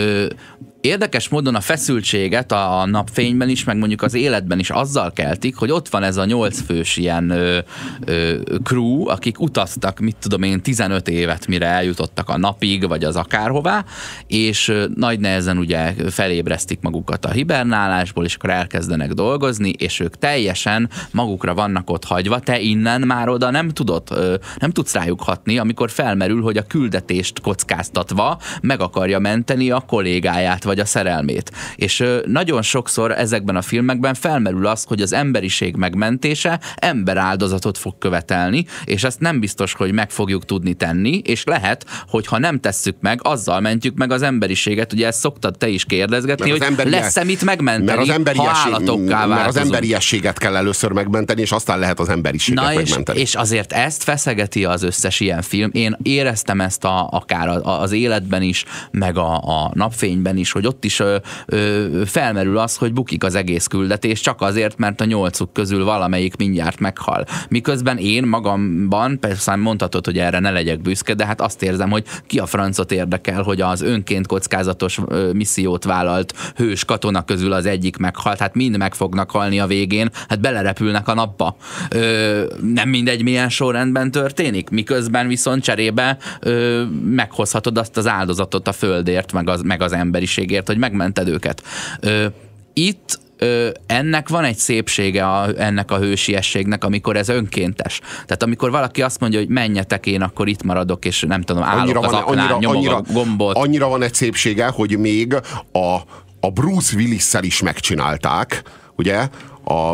Érdekes módon a feszültséget a napfényben is, meg mondjuk az életben is azzal keltik, hogy ott van ez a nyolc fős ilyen ö, ö, crew, akik utaztak, mit tudom én, tizenöt évet, mire eljutottak a napig, vagy az akárhová, és ö, nagy nehezen ugye felébresztik magukat a hibernálásból, és akkor elkezdenek dolgozni, és ők teljesen magukra vannak ott hagyva, te innen már oda nem tudod, ö, nem tudsz rájuk hatni, amikor felmerül, hogy a küldetést kockáztatva meg akarja menteni a kollégáját, vagy a szerelmét. És ö, nagyon sokszor ezekben a filmekben felmerül az, hogy az emberiség megmentése emberáldozatot fog követelni, és ezt nem biztos, hogy meg fogjuk tudni tenni, és lehet, hogy ha nem tesszük meg, azzal mentjük meg az emberiséget. Ugye ezt szoktad te is kérdezgetni, hogy emberi... lesz-e mit megmenteni, mert az ha állatokká mert az emberiességet kell először megmenteni, és aztán lehet az emberiséget Na megmenteni. És, és azért ezt feszegeti az összes ilyen film. Én éreztem ezt a, akár az életben is, meg a, a napfényben is, hogy ott is ö, ö, felmerül az, hogy bukik az egész küldetés, csak azért, mert a nyolcuk közül valamelyik mindjárt meghal. Miközben én magamban, persze mondhatod, hogy erre ne legyek büszke, de hát azt érzem, hogy ki a francot érdekel, hogy az önként kockázatos ö, missziót vállalt hős katona közül az egyik meghalt, hát mind meg fognak halni a végén, hát belerepülnek a napba. Ö, nem mindegy, milyen sorrendben történik, miközben viszont cserébe ö, meghozhatod azt az áldozatot a földért, meg az, meg az emberiségért, hogy megmented őket. Ö, itt ö, ennek van egy szépsége a, ennek a hősiességnek, amikor ez önkéntes. Tehát amikor valaki azt mondja, hogy menjetek, én akkor itt maradok, és nem tudom, állok annyira az van, aknán, annyira, nyomog annyira, a gombot. Annyira van egy szépsége, hogy még a, a Bruce Willisszel is megcsinálták, ugye? A,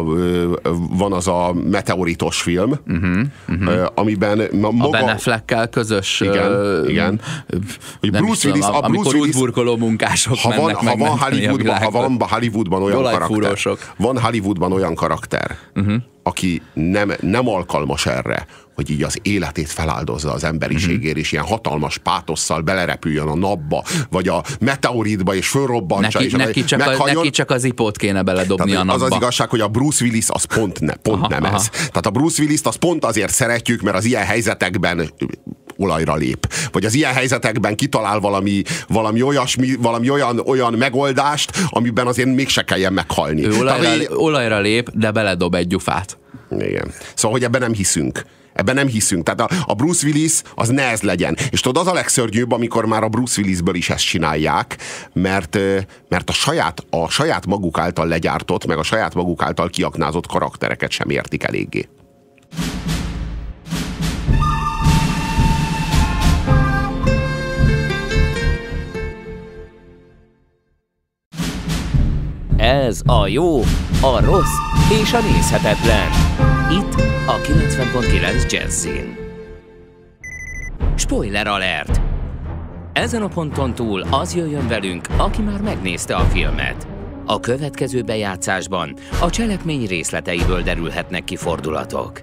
van az a meteoritos film, uh-huh, uh-huh. amiben maga... A Ben Affleckkel közös... Igen, uh, igen. Hogy Bruce Willis, tudom, a Bruce amikor Willis, útburkoló munkások ha mennek van, ha van Hollywoodban, ha van Hollywoodban olyan karakter, van Hollywoodban olyan karakter, uh-huh. aki nem, nem alkalmas erre, hogy így az életét feláldozza az emberiségért, mm-hmm. és ilyen hatalmas pátosszal belerepüljön a napba, vagy a meteoritba, és fölrobbantsa. Neki, és neki, csak a, neki csak az ipót kéne beledobni tehát a napba. Az az igazság, hogy a Bruce Willis az pont, ne, pont aha, nem aha. ez. Tehát a Bruce Willis-t az pont azért szeretjük, mert az ilyen helyzetekben olajra lép. Vagy az ilyen helyzetekben kitalál valami, valami, olyasmi, valami olyan, olyan megoldást, amiben azért mégse kelljen meghalni. Ő olajra, Tehát, hogy... olajra lép, de beledob egy gyufát. Igen. Szóval, hogy ebben nem hiszünk. Ebben nem hiszünk. Tehát a, a Bruce Willis az ne ez legyen. És tudod, az a legszörnyűbb, amikor már a Bruce Willisből is ezt csinálják, mert, mert a, saját, a saját maguk által legyártott, meg a saját maguk által kiaknázott karaktereket sem értik eléggé. Ez a jó, a rossz és a nézhetetlen. Itt a kilencven pont kilenc Jazzin. Spoiler alert! Ezen a ponton túl az jöjjön velünk, aki már megnézte a filmet. A következő bejátszásban a cselekmény részleteiből derülhetnek ki fordulatok.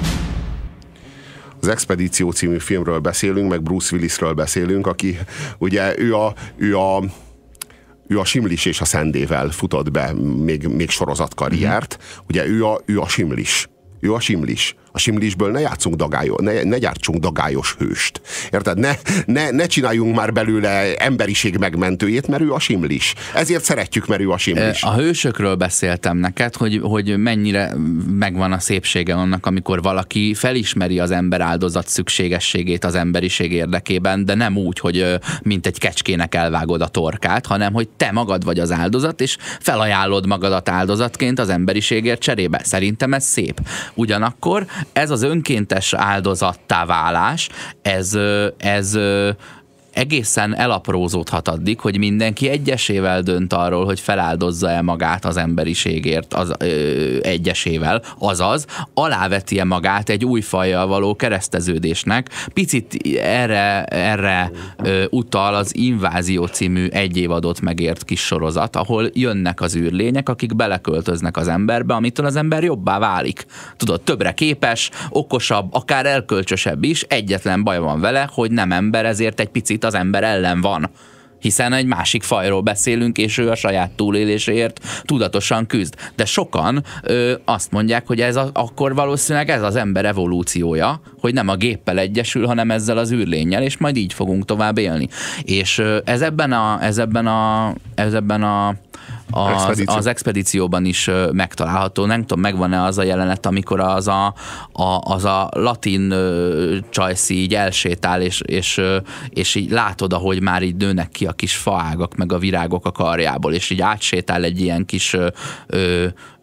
Az Expedíció című filmről beszélünk, meg Bruce Willisről beszélünk, aki ugye ő a, ő a ő a Simlis és a Szendével futott be még, még sorozatkarriert. Mm-hmm. Ugye ő a, ő a Simlis. Ő a Simlis. A Simlisből ne játszunk dagályos, ne, ne gyártsunk dagályos hőst. Érted? Ne, ne, ne csináljunk már belőle emberiség megmentőjét, mert ő a Simlis. Ezért szeretjük, mert ő a Simlis. A hősökről beszéltem neked, hogy, hogy mennyire megvan a szépsége annak, amikor valaki felismeri az ember áldozat szükségességét az emberiség érdekében, de nem úgy, hogy mint egy kecskének elvágod a torkát, hanem hogy te magad vagy az áldozat, és felajánlod magadat áldozatként az emberiségért cserébe. Szerintem ez szép. Ugyanakkor ez az önkéntes áldozattá válás, ez, ez egészen elaprózódhat addig, hogy mindenki egyesével dönt arról, hogy feláldozza-e magát az emberiségért az, ö, egyesével, azaz aláveti-e magát egy új fajjal való kereszteződésnek. Picit erre, erre ö, utal az Invázió című egy évadot megért kis sorozat, ahol jönnek az űrlények, akik beleköltöznek az emberbe, amitől az ember jobbá válik. Tudod, többre képes, okosabb, akár elkölcsösebb is, egyetlen baj van vele, hogy nem ember, ezért egy picit az ember ellen van. Hiszen egy másik fajról beszélünk, és ő a saját túléléséért tudatosan küzd. De sokan ö, azt mondják, hogy ez a, akkor valószínűleg ez az ember evolúciója, hogy nem a géppel egyesül, hanem ezzel az űrlénnyel, és majd így fogunk tovább élni. És ö, ez ebben a, ez ebben a, ez ebben a Az, Expedíció. az expedícióban is megtalálható. Nem tudom, megvan-e az a jelenet, amikor az a, a, az a latin csajszi így elsétál, és, és, és így látod, ahogy már így nőnek ki a kis faágak, meg a virágok a karjából, és így átsétál egy ilyen kis ö,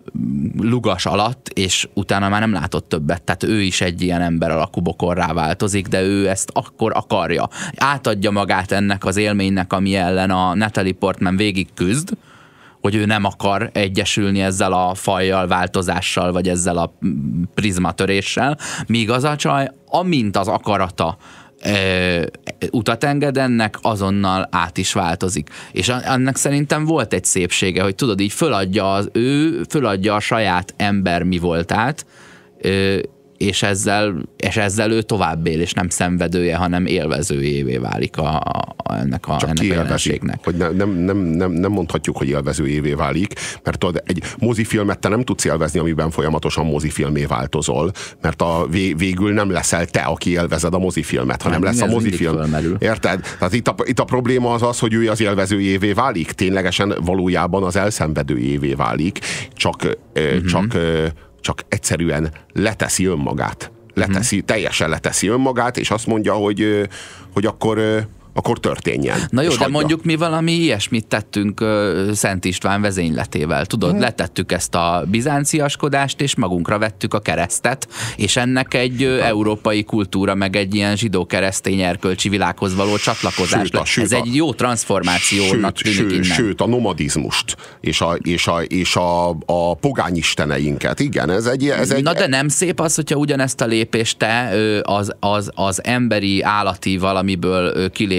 lugas alatt, és utána már nem látott többet. Tehát ő is egy ilyen ember alakú bokorrá változik, de ő ezt akkor akarja. Átadja magát ennek az élménynek, ami ellen a Natalie Portman végig küzd, hogy ő nem akar egyesülni ezzel a fajjal, változással, vagy ezzel a prizmatöréssel, míg az a csaj, amint az akarata e, utat enged ennek, azonnal át is változik. És ennek szerintem volt egy szépsége, hogy tudod, így föladja az ő, föladja a saját ember mi voltát, e, és ezzel, és ezzel ő tovább él, és nem szenvedője, hanem élvezőjévé válik a, a, ennek a, ennek a jelenségnek. Hogy ne, nem, nem, nem, nem mondhatjuk, hogy élvezőjévé válik, mert tudod, egy mozifilmet te nem tudsz élvezni, amiben folyamatosan mozifilmé változol, mert a végül nem leszel te, aki élvezed a mozifilmet, hanem nem, lesz a mozifilm. Érted? Tehát itt a, itt a probléma az az, hogy ő az élvezőjévé válik, ténylegesen valójában az elszenvedőjévé válik, csak, mm-hmm. csak csak egyszerűen leteszi önmagát. Leteszi, hmm. teljesen leteszi önmagát, és azt mondja, hogy, hogy akkor, akkor történjen. Na jó, de hagyja. Mondjuk mi valami ilyesmit tettünk uh, Szent István vezényletével. Tudod, hmm. letettük ezt a bizánciaskodást, és magunkra vettük a keresztet, és ennek egy uh, európai kultúra, meg egy ilyen zsidó-keresztény erkölcsi világhoz való csatlakozás. Sőt, a, sőt, Ez a, egy jó transformációnak tűnik sőt, innen. Sőt, a nomadizmust, és a, és a, és a, a pogányisteneinket. Igen, ez egy, ez egy... Na de nem szép az, hogyha ugyanezt a lépést te az, az, az emberi, állati valamiből kilép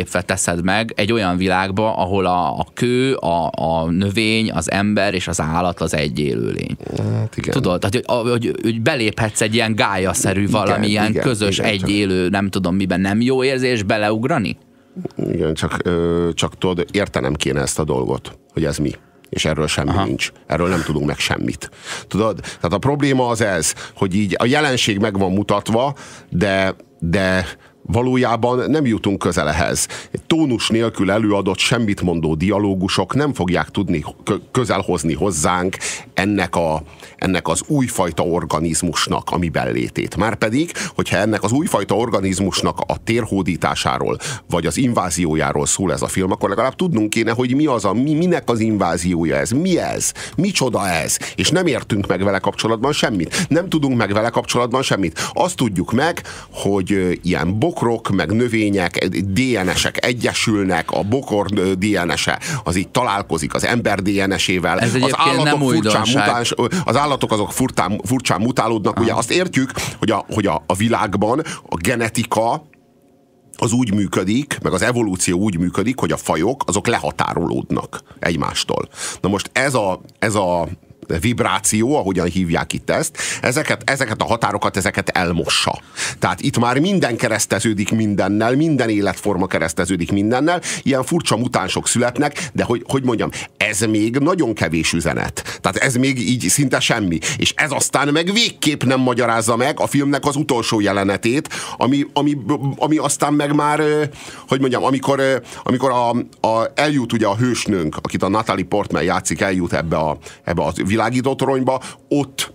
visszalépve teszed meg egy olyan világba, ahol a, a kő, a, a növény, az ember és az állat az egy élőlény. Hát igen. Tudod, hogy, hogy, hogy beléphetsz egy ilyen gályszerű valamilyen igen, közös igen, egy csak... élő, nem tudom miben, nem jó érzés beleugrani? Igen, csak, csak tudod, értenem kéne ezt a dolgot, hogy ez mi. És erről semmi Aha. nincs. Erről nem tudunk meg semmit. Tudod? Tehát a probléma az ez, hogy így a jelenség meg van mutatva, de, de valójában nem jutunk közel ehhez. Tónus nélkül előadott semmit mondó dialógusok nem fogják tudni közel hozni hozzánk ennek, a, ennek az újfajta organizmusnak a mi bellétét. Márpedig, hogyha ennek az újfajta organizmusnak a térhódításáról, vagy az inváziójáról szól ez a film, akkor legalább tudnunk kéne, hogy mi az a, mi, minek az inváziója ez, mi ez, micsoda ez, és nem értünk meg vele kapcsolatban semmit. Nem tudunk meg vele kapcsolatban semmit. Azt tudjuk meg, hogy ilyen bok bokrok, meg növények, dé en esek egyesülnek, a bokor dé en ese az így találkozik az ember dé en esével. Ez az állatok, furcsán mutáns, az állatok azok furtán, furcsán mutálódnak. Ugye azt értjük, hogy a, hogy a, a világban a genetika az úgy működik, meg az evolúció úgy működik, hogy a fajok azok lehatárolódnak egymástól. Na most ez a, ez a vibráció, ahogyan hívják itt ezt, ezeket, ezeket a határokat, ezeket elmossa. Tehát itt már minden kereszteződik mindennel, minden életforma kereszteződik mindennel, ilyen furcsa mutánsok születnek, de hogy, hogy mondjam, ez még nagyon kevés üzenet. Tehát ez még így szinte semmi. És ez aztán meg végképp nem magyarázza meg a filmnek az utolsó jelenetét, ami, ami, ami aztán meg már, hogy mondjam, amikor, amikor a, a, eljut ugye a hősnőnk, akit a Natalie Portman játszik, eljut ebbe a, ebbe a világító toronyba, ott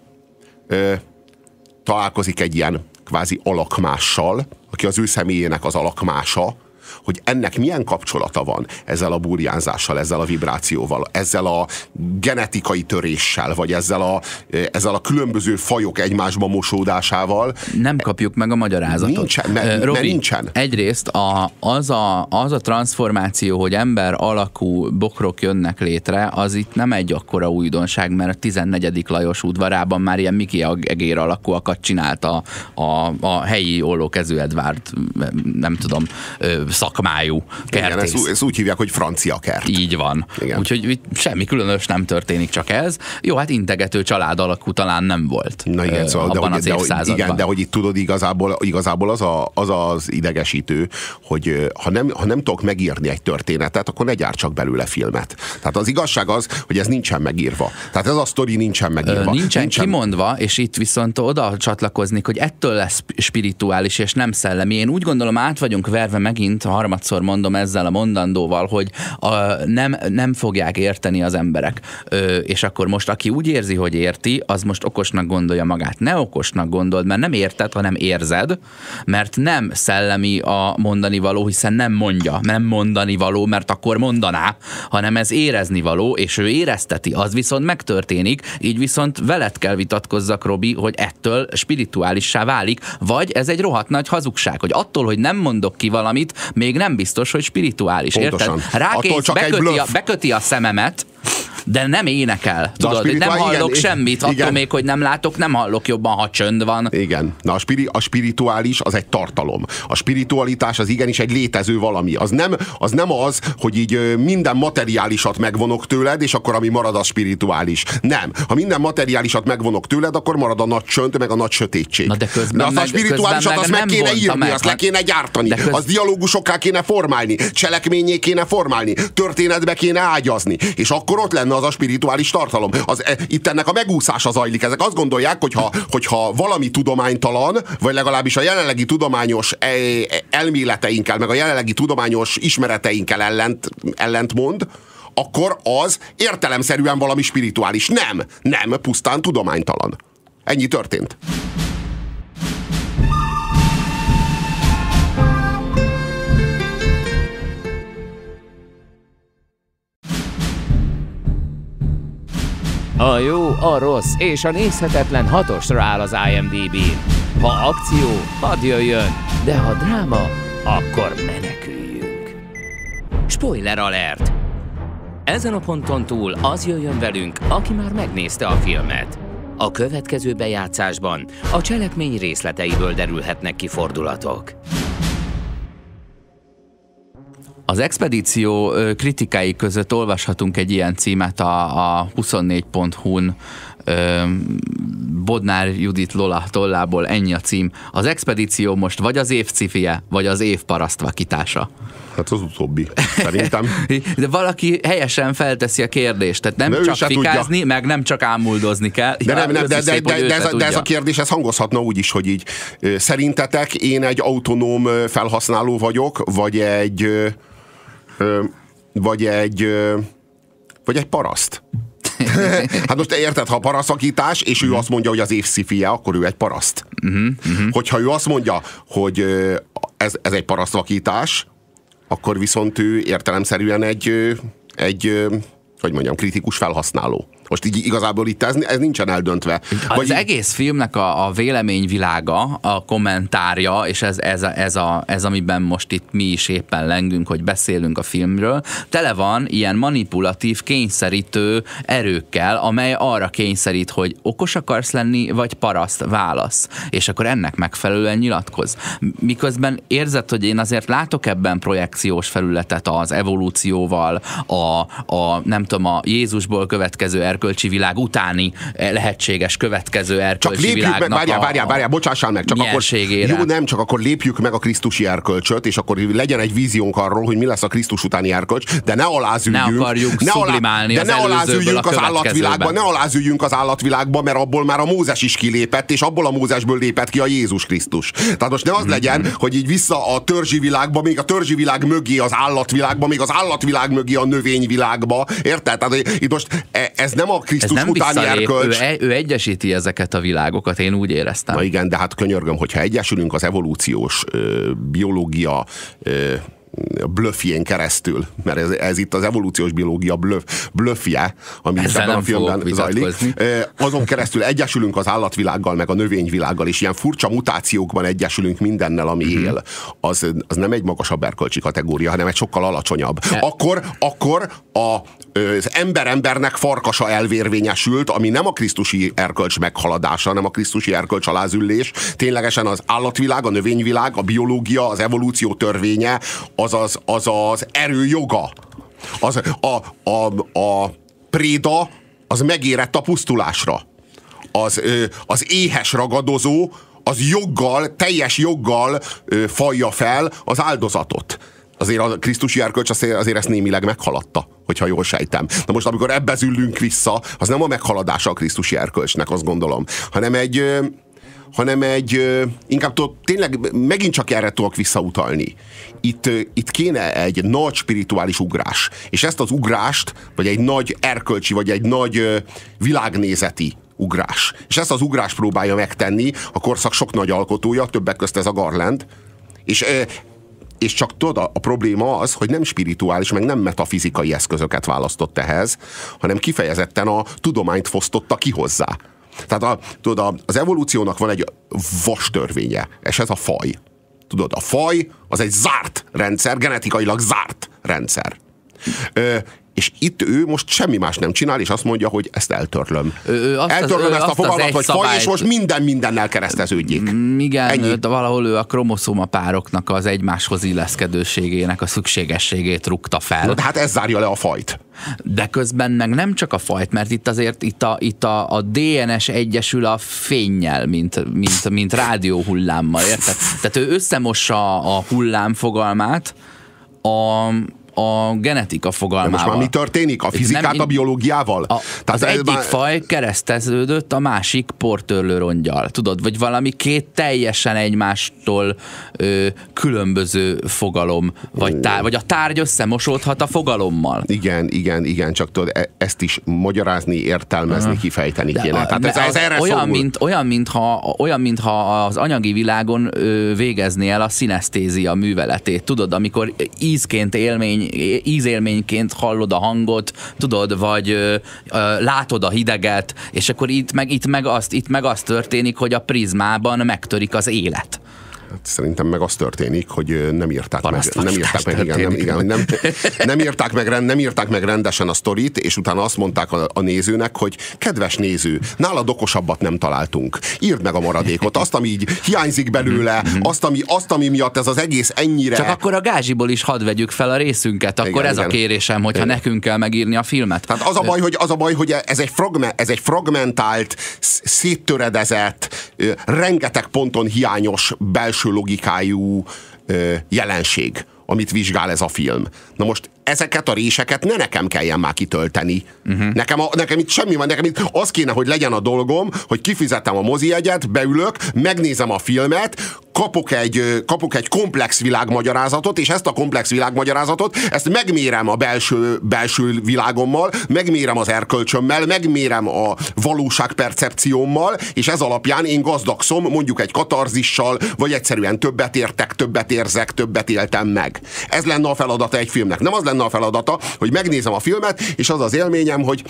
ö, találkozik egy ilyen kvázi alakmással, aki az ő személyének az alakmása, hogy ennek milyen kapcsolata van ezzel a burjánzással, ezzel a vibrációval, ezzel a genetikai töréssel, vagy ezzel a, ezzel a különböző fajok egymásba mosódásával. Nem kapjuk meg a magyarázatot. Nincsen, mert, Robi, mert nincsen. Egyrészt a, az, a, az a transformáció, hogy ember alakú bokrok jönnek létre, az itt nem egy akkora újdonság, mert a tizennegyedik Lajos udvarában már ilyen Mickey egér alakúakat csinált a, a, a helyi ollókezű Edvard, nem tudom, szakmájú kertész. Igen, ezt, ezt úgy hívják, hogy francia kert. Így van. Igen. Úgyhogy semmi különös nem történik, csak ez. Jó, hát integető család alakú talán nem volt. Na igen, szóval, abban de, az de, évszázadban. Igen, de hogy itt tudod, igazából, igazából az, a, az az idegesítő, hogy ha nem, ha nem tudok megírni egy történetet, akkor ne gyártsak belőle filmet. Tehát az igazság az, hogy ez nincsen megírva. Tehát ez a sztori nincsen megírva. Ö, nincsen, nincsen kimondva, és itt viszont oda csatlakoznik, hogy ettől lesz spirituális és nem szellemi. Én úgy gondolom, át vagyunk verve megint, harmadszor mondom ezzel a mondandóval, hogy a, nem, nem fogják érteni az emberek. Ö, és akkor most, aki úgy érzi, hogy érti, az most okosnak gondolja magát. Ne okosnak gondold, mert nem érted, hanem érzed, mert nem szellemi a mondani való, hiszen nem mondja, nem mondani való, mert akkor mondaná, hanem ez érezni való, és ő érezteti, az viszont megtörténik, így viszont veled kell vitatkozzak, Robi, hogy ettől spirituálissá válik, vagy ez egy rohadt nagy hazugság, hogy attól, hogy nem mondok ki valamit, még nem biztos, hogy spirituális. Pontosan. Érted? Rákész, beköti a, beköti a szememet, de nem énekel. Tudod, hogy nem hallok igen, semmit, attól igen. Még, hogy nem látok, nem hallok jobban, ha csönd van. Igen. Na a, spiri, a spirituális az egy tartalom. A spiritualitás az igenis egy létező valami. Az nem az, nem az hogy így minden materiálisat megvonok tőled, és akkor ami marad az spirituális. Nem. Ha minden materiálisat megvonok tőled, akkor marad a nagy csönd, meg a nagy sötétség. Na de közben de azt meg, a spirituálisat azt meg kéne írni, meg. Azt le kéne gyártani. Köz... Az dialógusokká kéne formálni, cselekményé kéne formálni, történetbe kéne ágyazni. És akkor ott lenne az a spirituális tartalom. Az, e, itt ennek a megúszása zajlik. Ezek azt gondolják, hogyha, hogyha valami tudománytalan, vagy legalábbis a jelenlegi tudományos e, elméleteinkkel, meg a jelenlegi tudományos ismereteinkkel ellent, ellentmond, akkor az értelemszerűen valami spirituális. Nem, nem, pusztán tudománytalan. Ennyi történt. A jó, a rossz és a nézhetetlen hatosra áll az i em dé bén. Ha akció, hadd jöjjön, de ha dráma, akkor meneküljünk. Spoiler alert! Ezen a ponton túl az jöjjön velünk, aki már megnézte a filmet. A következő bejátszásban a cselekmény részleteiből derülhetnek ki fordulatok. Az expedíció kritikái között olvashatunk egy ilyen címet a, a huszonnégy pont hu-n, Bodnár Judit Lola tollából, ennyi a cím. Az expedíció most vagy az év cifie, vagy az év parasztvakítása. Hát az utóbbi, szerintem. De valaki helyesen felteszi a kérdést, tehát nem csak fikázni, tudja. Meg nem csak ámuldozni kell. De, nem, nem, de, szép, de, de, de, ez, de ez a kérdés, ez hangozhatna úgy is, hogy így szerintetek én egy autonóm felhasználó vagyok, vagy egy vagy egy vagy egy paraszt? Hát most érted, ha parasztvakítás, és ő azt mondja, hogy az év szifie, akkor ő egy paraszt. Uh-huh, uh-huh. Hogyha ő azt mondja, hogy ez, ez egy parasztvakítás, akkor viszont ő értelemszerűen egy, egy hogy mondjam, kritikus felhasználó. Most így igazából itt ez, ez nincsen eldöntve. Az Vagy egész filmnek a, a véleményvilága, a kommentárja, és ez, ez, a, ez, a, ez, amiben most itt mi is éppen lengünk, hogy beszélünk a filmről, tele van ilyen manipulatív, kényszerítő erőkkel, amely arra kényszerít, hogy okos akarsz lenni, vagy paraszt, válasz. És akkor ennek megfelelően nyilatkoz. Miközben érzed, hogy én azért látok ebben projekciós felületet az evolúcióval, a, a nem tudom, a Jézusból következő erkölcsi világ utáni lehetséges következő erkölcsi csak világnak meg, várjál, várjál, várjál, bocsássál meg, csak akkor, jó, nem, csak akkor lépjük meg a krisztusi erkölcsöt, és akkor legyen egy víziónk arról, hogy mi lesz a Krisztus utáni erkölcs, de ne alázüljünk. Ne akarjuk ne sublimálni alá, de az ne alázüljünk az állatvilágba, ne alázüljünk az állatvilágba, mert abból már a Mózes is kilépett, és abból a Mózesből lépett ki a Jézus Krisztus. Tehát most ne az legyen, mm-hmm. hogy így vissza a törzsi világba, még a törzsi világ mögé az állatvilágba, még az állatvilág mögé a növényvilágba. Érted? Tehát itt most ez nem a Krisztus nem utáni erkölcs. Ő, ő egyesíti ezeket a világokat, én úgy éreztem. Na igen, de hát könyörgöm, hogyha egyesülünk az evolúciós ö, biológia ö, blöffjén keresztül, mert ez, ez itt az evolúciós biológia blöff, blöffje, ami ebben a filmben zajlik. Azon keresztül egyesülünk az állatvilággal, meg a növényvilággal, és ilyen furcsa mutációkban egyesülünk mindennel, ami mm-hmm. él. Az, az nem egy magasabb erkölcsi kategória, hanem egy sokkal alacsonyabb. De. Akkor, akkor a, az ember-embernek farkasa elvérvényesült, ami nem a krisztusi erkölcs meghaladása, hanem a krisztusi erkölcs alázüllés. Ténylegesen az állatvilág, a növényvilág, a biológia, az evolúció törvénye, azaz az, az erő joga. Az, a, a, a préda az megérett a pusztulásra. Az, az éhes ragadozó az joggal, teljes joggal fajja fel az áldozatot. Azért a krisztusi erkölcs azért ezt némileg meghaladta, hogyha jól sejtem. Na most, amikor ebbe züllünk vissza, az nem a meghaladása a krisztusi erkölcsnek, azt gondolom, hanem egy... hanem egy, inkább tudod, tényleg megint csak erre tudok visszautalni. Itt, itt kéne egy nagy spirituális ugrás. És ezt az ugrást, vagy egy nagy erkölcsi, vagy egy nagy világnézeti ugrás. És ezt az ugrást próbálja megtenni a korszak sok nagy alkotója, többek közt ez a Garland. És, és csak tudod, a, a probléma az, hogy nem spirituális, meg nem metafizikai eszközöket választott ehhez, hanem kifejezetten a tudományt fosztotta ki hozzá. Tehát a, tudod, az evolúciónak van egy vas törvénye, és ez a faj. Tudod, a faj az egy zárt rendszer, genetikailag zárt rendszer. Ö, és itt ő most semmi más nem csinál, és azt mondja, hogy ezt eltörlöm. Ő, azt eltörlöm az, ezt a fogalmat, hogy szabályt... faj, és most minden mindennel kereszteződjék. Igen, de valahol ő a kromoszóma pároknak az egymáshoz illeszkedőségének a szükségességét rúgta fel. Na, de hát ez zárja le a fajt. De közben meg nem csak a fajt, mert itt azért itt a, itt a, a dé en es egyesül a fénnyel, mint, mint, mint rádióhullámmal, érted? Tehát ő összemossa a hullám fogalmát a a genetika fogalmával. De most már mi történik? A fizikát nem, a biológiával? A, Tehát az egyik már... faj kereszteződött a másik portörlő rongyal. Tudod? Vagy valami két teljesen egymástól ö, különböző fogalom. Vagy, tár, vagy a tárgy összemosódhat a fogalommal. Igen, igen, igen. Csak tudod, e- ezt is magyarázni, értelmezni, uh-huh. kifejteni kéne. A, Tehát ez, ez erre olyan, szól. mint, olyan, mintha, olyan, mintha az anyagi világon ö, végezné el a szinesztézia műveletét. Tudod, amikor ízként élmény ízélményként hallod a hangot, tudod, vagy ö, ö, látod a hideget, és akkor itt meg, itt, meg azt, itt meg azt történik, hogy a prizmában megtörik az élet. Hát szerintem meg az történik, hogy nem írták meg, nem írták meg, igen, nem, igen, nem, nem, írták meg, nem írták meg rendesen a sztorit, és utána azt mondták a, a nézőnek, hogy kedves néző, nálad okosabbat nem találtunk. Írd meg a maradékot, azt, ami így hiányzik belőle, azt ami, azt, ami miatt ez az egész ennyire... Csak akkor a gázsiból is hadd vegyük fel a részünket, akkor igen, ez igen. a kérésem, hogyha igen. nekünk kell megírni a filmet. Tehát az a baj, hogy, az a baj, hogy ez, egy fragment, ez egy fragmentált, széttöredezett, rengeteg ponton hiányos belső logikájú jelenség, amit vizsgál ez a film. Na most ezeket a réseket ne nekem kelljen már kitölteni. Uh-huh. Nekem, a, nekem itt semmi van, nekem itt az kéne, hogy legyen a dolgom, hogy kifizettem a mozijegyet, beülök, megnézem a filmet, kapok egy, kapok egy komplex világmagyarázatot, és ezt a komplex világmagyarázatot, ezt megmérem a belső, belső világommal, megmérem az erkölcsömmel, megmérem a valóságpercepciómmal, és ez alapján én gazdagszom, mondjuk egy katarzissal, vagy egyszerűen többet értek, többet érzek, többet éltem meg. Ez lenne a feladata egy filmnek. Nem az lenne a feladata, hogy megnézem a filmet, és az az élményem, hogy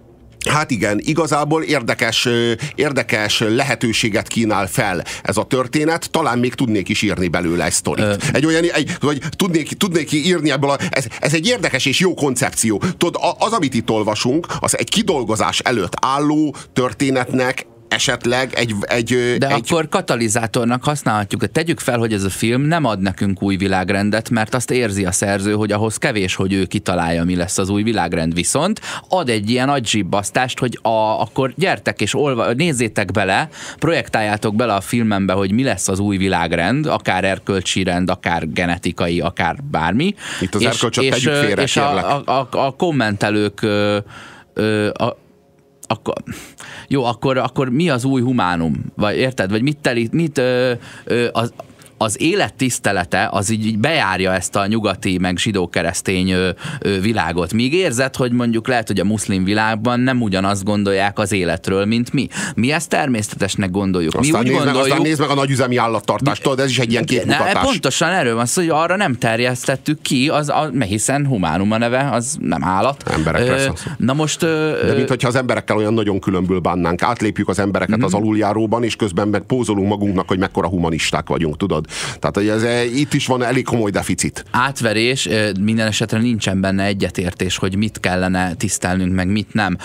hát igen, igazából érdekes, érdekes lehetőséget kínál fel ez a történet, talán még tudnék is írni belőle egy sztorit. Ö... Egy olyan, egy, vagy tudnék, tudnék írni ebből a, ez, ez egy érdekes és jó koncepció. Tudod, az, amit itt olvasunk, az egy kidolgozás előtt álló történetnek esetleg egy... egy De egy... akkor katalizátornak használhatjuk. Tegyük fel, hogy ez a film nem ad nekünk új világrendet, mert azt érzi a szerző, hogy ahhoz kevés, hogy ő kitalálja, mi lesz az új világrend. Viszont ad egy ilyen agyzsibbasztást, hogy a, akkor gyertek és olva, nézzétek bele, projektáljátok bele a filmembe, hogy mi lesz az új világrend, akár erkölcsi rend, akár genetikai, akár bármi. Itt az erkölcsöt tegyük félre, és a, a, a, a kommentelők ö, ö, a, Akkor, jó, akkor, akkor mi az új humánum? Vagy érted? Vagy mit telít, mit ö, ö, az, az élet tisztelete az így, így bejárja ezt a nyugati, meg zsidó-keresztény ö, ö, világot. Míg érzed, hogy mondjuk lehet, hogy a muszlim világban nem ugyanazt gondolják az életről, mint mi. Mi ezt természetesnek gondoljuk. Aztán, mi úgy nézd, gondoljuk, meg, aztán nézd meg a nagyüzemi állattartást, tudod, ez is egy ilyen képmutatás. Ne, pontosan erről van szó, hogy arra nem terjesztettük ki, az, a, hiszen humánum a neve, az nem állat. Emberek lesz az. Na most... Ö, De minthogyha az emberekkel olyan nagyon különből bánnánk, átlépjük az embereket mm-hmm. az aluljáróban, és közben meg pózolunk magunknak, hogy mekkora humanisták vagyunk, tudod? Tehát hogy ez, itt is van elég komoly deficit. Átverés, minden esetre nincsen benne egyetértés, hogy mit kellene tisztelnünk, meg mit nem.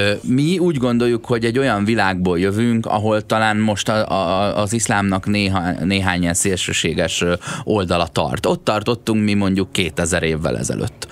Mi úgy gondoljuk, hogy egy olyan világból jövünk, ahol talán most a, a, az iszlámnak néha, néhány ilyen szélsőséges oldala tart. Ott tartottunk mi mondjuk kétezer évvel ezelőtt.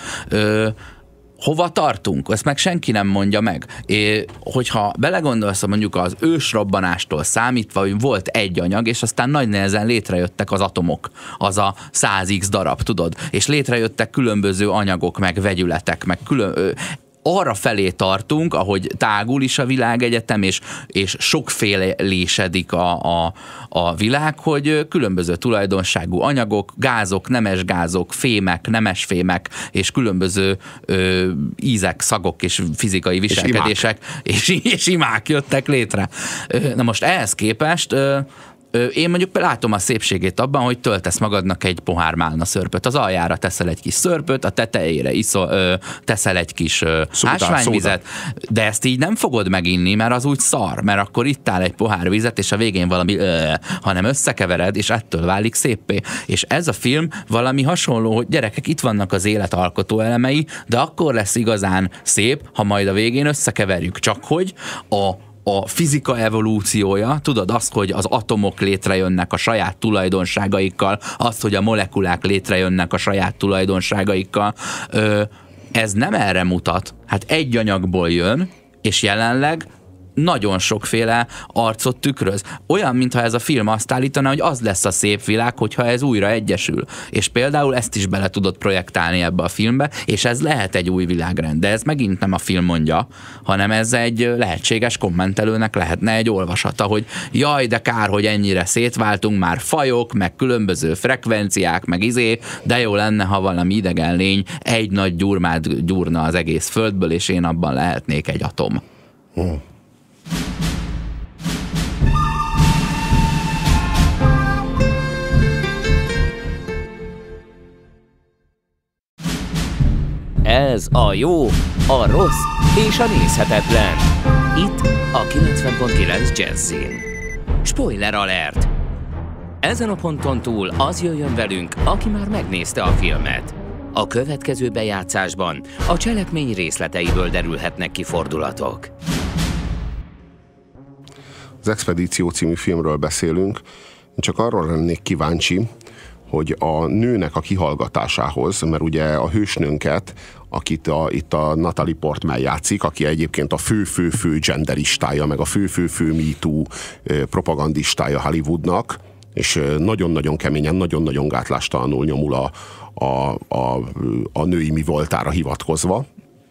Hova tartunk? Ezt meg senki nem mondja meg. É, hogyha belegondolsz, mondjuk az ősrobbanástól számítva, hogy volt egy anyag, és aztán nagy nehezen létrejöttek az atomok, az a száz x darab, tudod? És létrejöttek különböző anyagok, meg vegyületek, meg külön... arra felé tartunk, ahogy tágul is a világegyetem, és, és sokfélésedik a, a, a világ, hogy különböző tulajdonságú anyagok, gázok, nemes gázok, fémek, nemes fémek, és különböző ö, ízek, szagok és fizikai viselkedések, és imák, és, és imák jöttek létre. Na most ehhez képest... Ö, Én mondjuk látom a szépségét abban, hogy töltesz magadnak egy pohár málna szörpöt. Az aljára teszel egy kis szörpöt, a tetejére iszol, ö, teszel egy kis ö, ásványvizet, de ezt így nem fogod meginni, mert az úgy szar, mert akkor ittál egy pohár vizet, és a végén valami ö, hanem összekevered, és ettől válik széppé. És ez a film valami hasonló, hogy gyerekek, itt vannak az élet alkotó elemei, de akkor lesz igazán szép, ha majd a végén összekeverjük. Csak hogy a a fizika evolúciója, tudod, azt, hogy az atomok létrejönnek a saját tulajdonságaikkal, azt, hogy a molekulák létrejönnek a saját tulajdonságaikkal, ez nem erre mutat. Hát egy anyagból jön, és jelenleg nagyon sokféle arcot tükröz. Olyan, mintha ez a film azt állítaná, hogy az lesz a szép világ, hogyha ez újra egyesül. És például ezt is bele tudod projektálni ebbe a filmbe, és ez lehet egy új világrend. De ez megint nem a film mondja, hanem ez egy lehetséges kommentelőnek lehetne egy olvasata, hogy jaj, de kár, hogy ennyire szétváltunk, már fajok, meg különböző frekvenciák, meg izé, de jó lenne, ha valami idegen lény egy nagy gyurmát gyúrna az egész földből, és én abban lehetnék egy atom. Hmm. Ez a jó, a rossz és a nézhetetlen. Itt a kilencven pont kilenc Jazzin. Spoiler alert! Ezen a ponton túl az jöjjön velünk, aki már megnézte a filmet. A következő bejátszásban a cselekmény részleteiből derülhetnek ki fordulatok. Az Expedíció című filmről beszélünk. Én csak arról lennék kíváncsi, hogy a nőnek a kihallgatásához, mert ugye a hősnőnket, akit a, itt a Natalie Portman játszik, aki egyébként a fő-fő-fő genderistája, meg a fő-fő-fő Me Too propagandistája Hollywoodnak, és nagyon-nagyon keményen, nagyon-nagyon gátlástalanul nyomul a, a, a, a női mi voltára hivatkozva.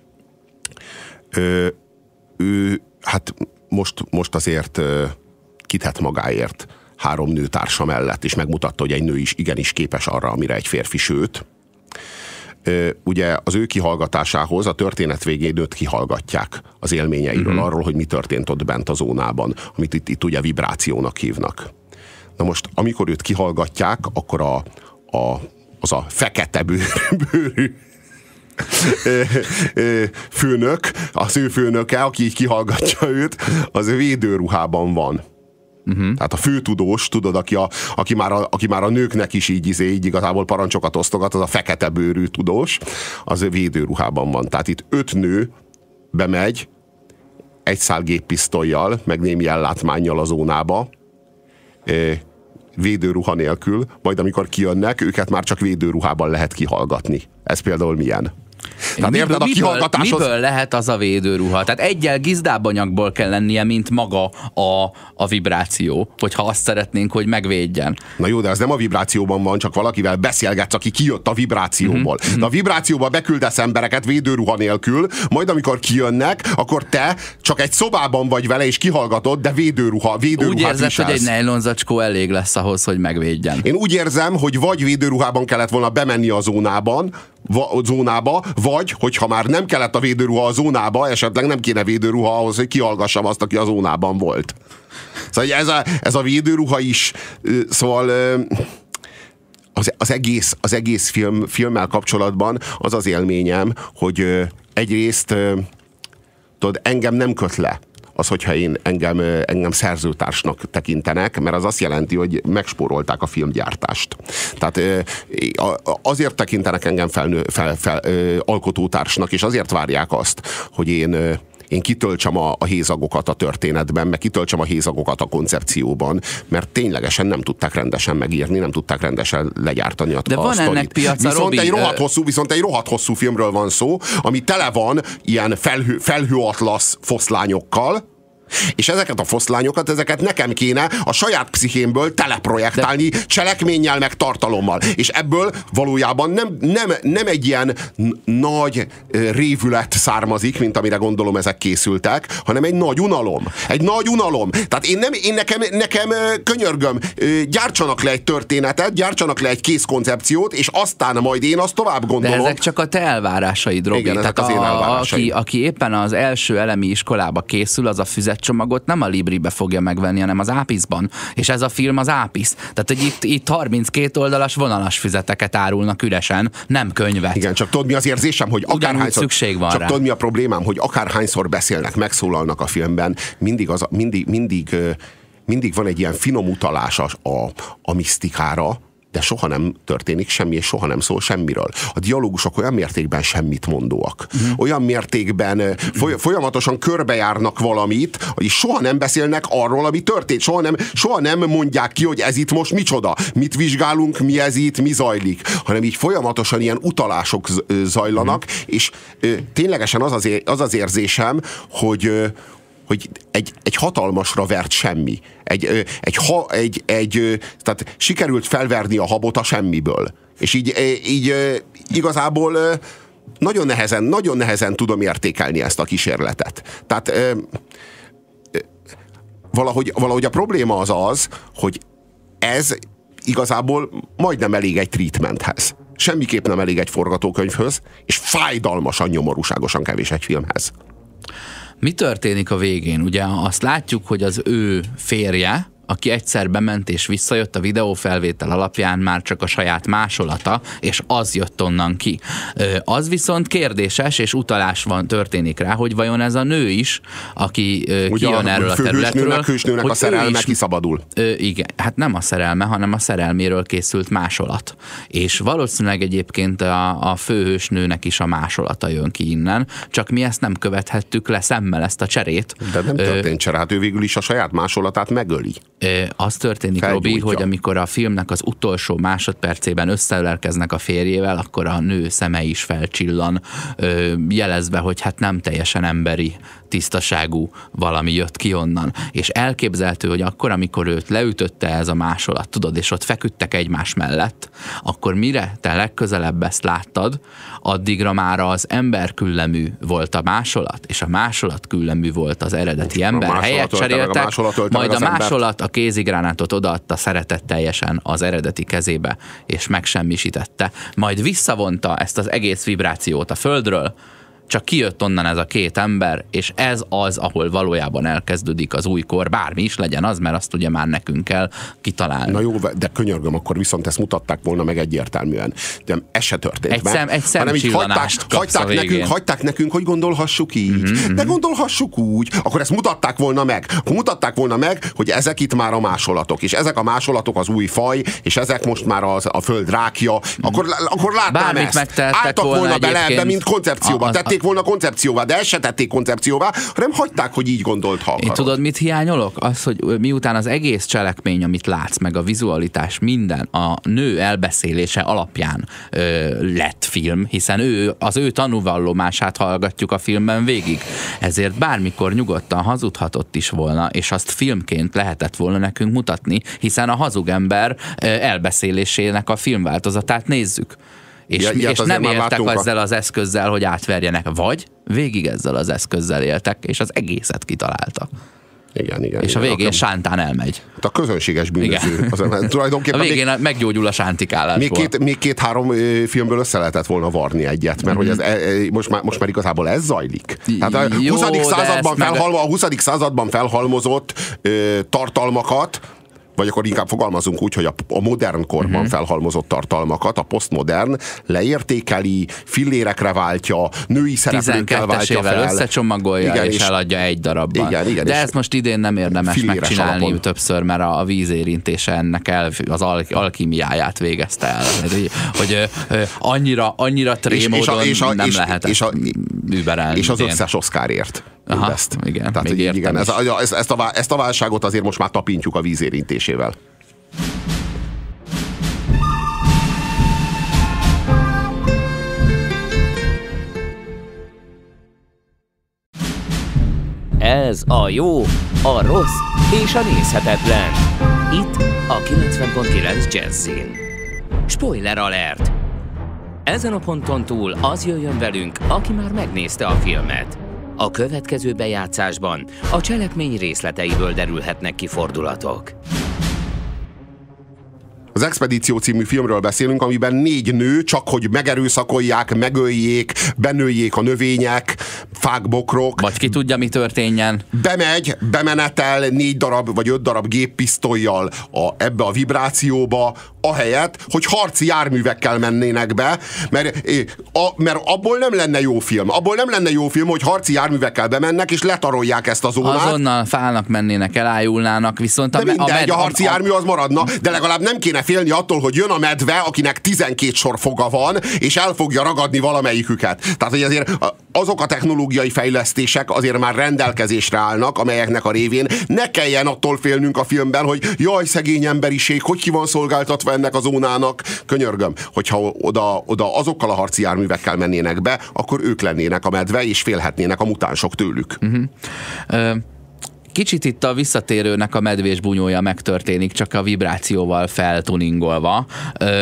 Ő, ő hát most, most azért kitett magáért három nőtársa mellett, és megmutatta, hogy egy nő is igenis képes arra, amire egy férfi, sőt. Ugye az ő kihallgatásához a történet végén őt kihallgatják az élményeiről, uh-huh. arról, hogy mi történt ott bent a zónában, amit itt, itt ugye vibrációnak hívnak. Na most, amikor őt kihallgatják, akkor a, a, az a fekete bőrű főnök, az ő főnöke, aki így kihallgatja őt, az védőruhában van. Uh-huh. Tehát a főtudós, tudod, aki, a, aki, már a, aki már a nőknek is így, izé, így igazából parancsokat osztogat, az a fekete bőrű tudós, az védőruhában van. Tehát itt öt nő bemegy egy szál géppisztollyal, meg némi ellátmánnyal a zónába, védőruha nélkül, majd amikor kijönnek, őket már csak védőruhában lehet kihallgatni. Ez például milyen? Tehát miből, érted, a kihallgatáshoz... miből lehet az a védőruha? Tehát egyel gizdább anyagból kell lennie, mint maga a, a vibráció, hogyha azt szeretnénk, hogy megvédjen. Na jó, de ez nem a vibrációban van, csak valakivel beszélgetsz, aki kijött a vibrációból. Uh-huh. De a vibrációba beküldesz embereket védőruha nélkül, majd amikor kijönnek, akkor te csak egy szobában vagy vele, és kihallgatod, de védőruha, védőruhát úgy érzed, viselsz. hogy egy nejlonzacskó elég lesz ahhoz, hogy megvédjen. Én úgy érzem, hogy vagy védőruhában kellett volna bemenni a zónában, a zónába, vagy, hogyha már nem kellett a védőruha a zónába, esetleg nem kéne védőruha ahhoz, hogy kihallgassam azt, aki a zónában volt. Szóval ez a, ez a védőruha is, szóval az, az egész, az egész film, filmmel kapcsolatban az az élményem, hogy egyrészt tudod, engem nem köt le az, hogyha én engem, engem szerzőtársnak tekintenek, mert az azt jelenti, hogy megspórolták a filmgyártást. Tehát azért tekintenek engem felnő, fel, fel, alkotótársnak, és azért várják azt, hogy én én kitöltsem a, a hézagokat a történetben, meg kitöltsem a hézagokat a koncepcióban, mert ténylegesen nem tudták rendesen megírni, nem tudták rendesen legyártani a, De a van sztorit. ennek piaca, viszont Robi, egy rohadt hosszú, viszont egy rohadt hosszú filmről van szó, ami tele van ilyen felhő, felhőatlasz foszlányokkal, és ezeket a foszlányokat, ezeket nekem kéne a saját pszichémből teleprojektálni de... cselekménnyel, meg tartalommal. És ebből valójában nem, nem, nem egy ilyen nagy révület származik, mint amire gondolom ezek készültek, hanem egy nagy unalom. Egy nagy unalom. Tehát én, nem, én nekem, nekem könyörgöm, gyártsanak le egy történetet, gyártsanak le egy kész koncepciót, és aztán majd én azt tovább gondolom. De ezek csak a te elvárásaid, Robi. Igen, ezek Tehát az én elvárásaim. Aki, aki éppen az első elemi iskolába készül, az a füzet csomagot nem a Libribe fogja megvenni, hanem az Ápiszban. És ez a film az Ápisz. Tehát, hogy itt, itt harminckét oldalas vonalas füzeteket árulnak üresen, nem könyvet. Igen, csak tudod mi az érzésem, hogy akárhányszor... szükség van csak rá. tudod mi a problémám, hogy akárhányszor beszélnek, megszólalnak a filmben, mindig, az, mindig, mindig, mindig van egy ilyen finom utalás a, a, a misztikára, de soha nem történik semmi, és soha nem szól semmiről. A dialógusok olyan mértékben semmit mondóak. Uh-huh. Olyan mértékben foly- folyamatosan körbejárnak valamit, és soha nem beszélnek arról, ami történt. Soha nem, soha nem mondják ki, hogy ez itt most micsoda. Mit vizsgálunk, mi ez itt, mi zajlik. Hanem így folyamatosan ilyen utalások zajlanak, uh-huh. és ö, ténylegesen az az, é- az az érzésem, hogy ö, hogy egy, egy hatalmasra vert semmi. Egy, egy, ha, egy, egy, tehát sikerült felverni a habot a semmiből. És így, így igazából nagyon nehezen, nagyon nehezen tudom értékelni ezt a kísérletet. Tehát valahogy, valahogy a probléma az az, hogy ez igazából majdnem elég egy treatmenthez. Semmiképp nem elég egy forgatókönyvhöz, és fájdalmasan, nyomorúságosan kevés egy filmhez. Mi történik a végén? Ugye azt látjuk, hogy az ő férje, aki egyszer bement és visszajött a videófelvétel alapján már csak a saját másolata, és az jött onnan ki. Az viszont kérdéses, és utalás van, történik rá, hogy vajon ez a nő is, aki ugye kijön erről a területről. Hősnőnek, hősnőnek a szerelme kiszabadul. Igen, hát nem a szerelme, hanem a szerelméről készült másolat. És valószínűleg egyébként a, a főhősnőnek is a másolata jön ki innen, csak mi ezt nem követhettük le szemmel, ezt a cserét. De nem történt csere, hát ő végül is a saját másolatát megöli. Az történik, Felgyújtja. Robi, hogy amikor a filmnek az utolsó másodpercében összeölelkeznek a férjével, akkor a nő szeme is felcsillan, jelezve, hogy hát nem teljesen emberi, tisztaságú valami jött ki onnan. És elképzelhető, hogy akkor, amikor őt leütötte ez a másolat, tudod, és ott feküdtek egymás mellett, akkor mire te legközelebb ezt láttad, addigra már az ember küllemű volt a másolat, és a másolat küllemű volt az eredeti ember. Helyet cseréltek, a majd a másolat a kézigránátot odaadta szeretetteljesen az eredeti kezébe, és megsemmisítette. Majd visszavonta ezt az egész vibrációt a földről, csak kijött onnan ez a két ember, és ez az, ahol valójában elkezdődik az új kor, bármi is legyen az, mert azt ugye már nekünk kell kitalálni. Na jó, de könyörgöm, akkor viszont ezt mutatták volna meg egyértelműen. De ez se történt egy meg. Szem, egy hanem így hagyták, hagyták, nekünk, hagyták nekünk, hogy gondolhassuk így. Mm-hmm. De gondolhassuk úgy. Akkor ezt mutatták volna meg. Akkor mutatták volna meg, hogy ezek itt már a másolatok, és ezek a másolatok az új faj, és ezek most már az, a föld rákja. Mm. Akkor, akkor látnám bármit ezt. Álltak volna, volna bele ebbe, mint koncepcióba. Tették volna koncepcióvá, de ezt se tették koncepcióvá, hanem hagyták, hogy így gondolt, ha Én tudod, mit hiányolok? Az, hogy miután az egész cselekmény, amit látsz, meg a vizualitás, minden a nő elbeszélése alapján ö, lett film, hiszen ő, az ő tanúvallomását hallgatjuk a filmben végig. Ezért bármikor nyugodtan hazudhatott is volna, és azt filmként lehetett volna nekünk mutatni, hiszen a hazug ember ö, elbeszélésének a filmváltozatát nézzük. És, ja, és nem éltek ezzel az eszközzel, hogy átverjenek, vagy végig ezzel az eszközzel éltek, és az egészet kitalálta. Igen, igen. És igen, a végén akkor, sántán elmegy. Hát a közönséges bűnöző. Az, tulajdonképpen a végén még, meggyógyul a sántikálásból. Még, két, még két-három filmből össze lehetett volna varni egyet, mert mm-hmm. hogy ez, most, már, most már igazából ez zajlik. Hát a, Jó, huszadik században felhalmo, a huszadik században felhalmozott ö, tartalmakat, vagy akkor inkább fogalmazunk úgy, hogy a, a modern korban uh-huh. felhalmozott tartalmakat, a posztmodern leértékeli, fillérekre váltja, női szereplőkkel váltja fel. összecsomagolja, igen, és, és eladja egy darabban. Igen, igen, de ezt most idén nem érdemes megcsinálni alapon. Többször, mert a, a vízérintése ennek el, az al, alkimiáját végezte el. Hogy, hogy annyira, annyira trémódon és, és a, nem és, lehetett és a, überelni. És az összes Oscarért. Aha, igen, Tehát, még igen, ez, ez, ezt, a, ezt a válságot azért most már tapintjuk a vízérintésével. Ez a jó, a rossz és a nézhetetlen. Itt a kilencven pont kilenc Jazzin. Spoiler alert! Ezen a ponton túl az jöjjön velünk, aki már megnézte a filmet. A következő bejátszásban a cselekmény részleteiből derülhetnek ki fordulatok. Az Expedíció című filmről beszélünk, amiben négy nő csak hogy megerőszakolják, megöljék, benőjék a növények, fák, bokrok. Vagy ki tudja, mi történjen. Bemegy, bemenetel négy darab vagy öt darab géppisztollyal a, ebbe a vibrációba, ahelyett, hogy harci járművekkel mennének be, mert, a, mert abból nem lenne jó film. Abból nem lenne jó film, hogy harci járművekkel bemennek, és letarolják ezt a zónát. Azonnal fálnak, mennének, elájulnának, viszont a, de mindegy, a, med, a harci a, jármű az maradna, de legalább nem kéne félni attól, hogy jön a medve, akinek tizenkét sor foga van, és el fogja ragadni valamelyiküket. Tehát, hogy azért azok a technológiai fejlesztések azért már rendelkezésre állnak, amelyeknek a révén ne kelljen attól félnünk a filmben, hogy jaj, szegény emberiség, hogy ki van szolgáltatva ennek a zónának. Könyörgöm, hogyha oda, oda azokkal a harci járművekkel mennének be, akkor ők lennének a medve, és félhetnének a mutánsok tőlük. Uh-huh. Uh... Kicsit itt a visszatérőnek a medvés bunyója megtörténik, csak a vibrációval feltuningolva.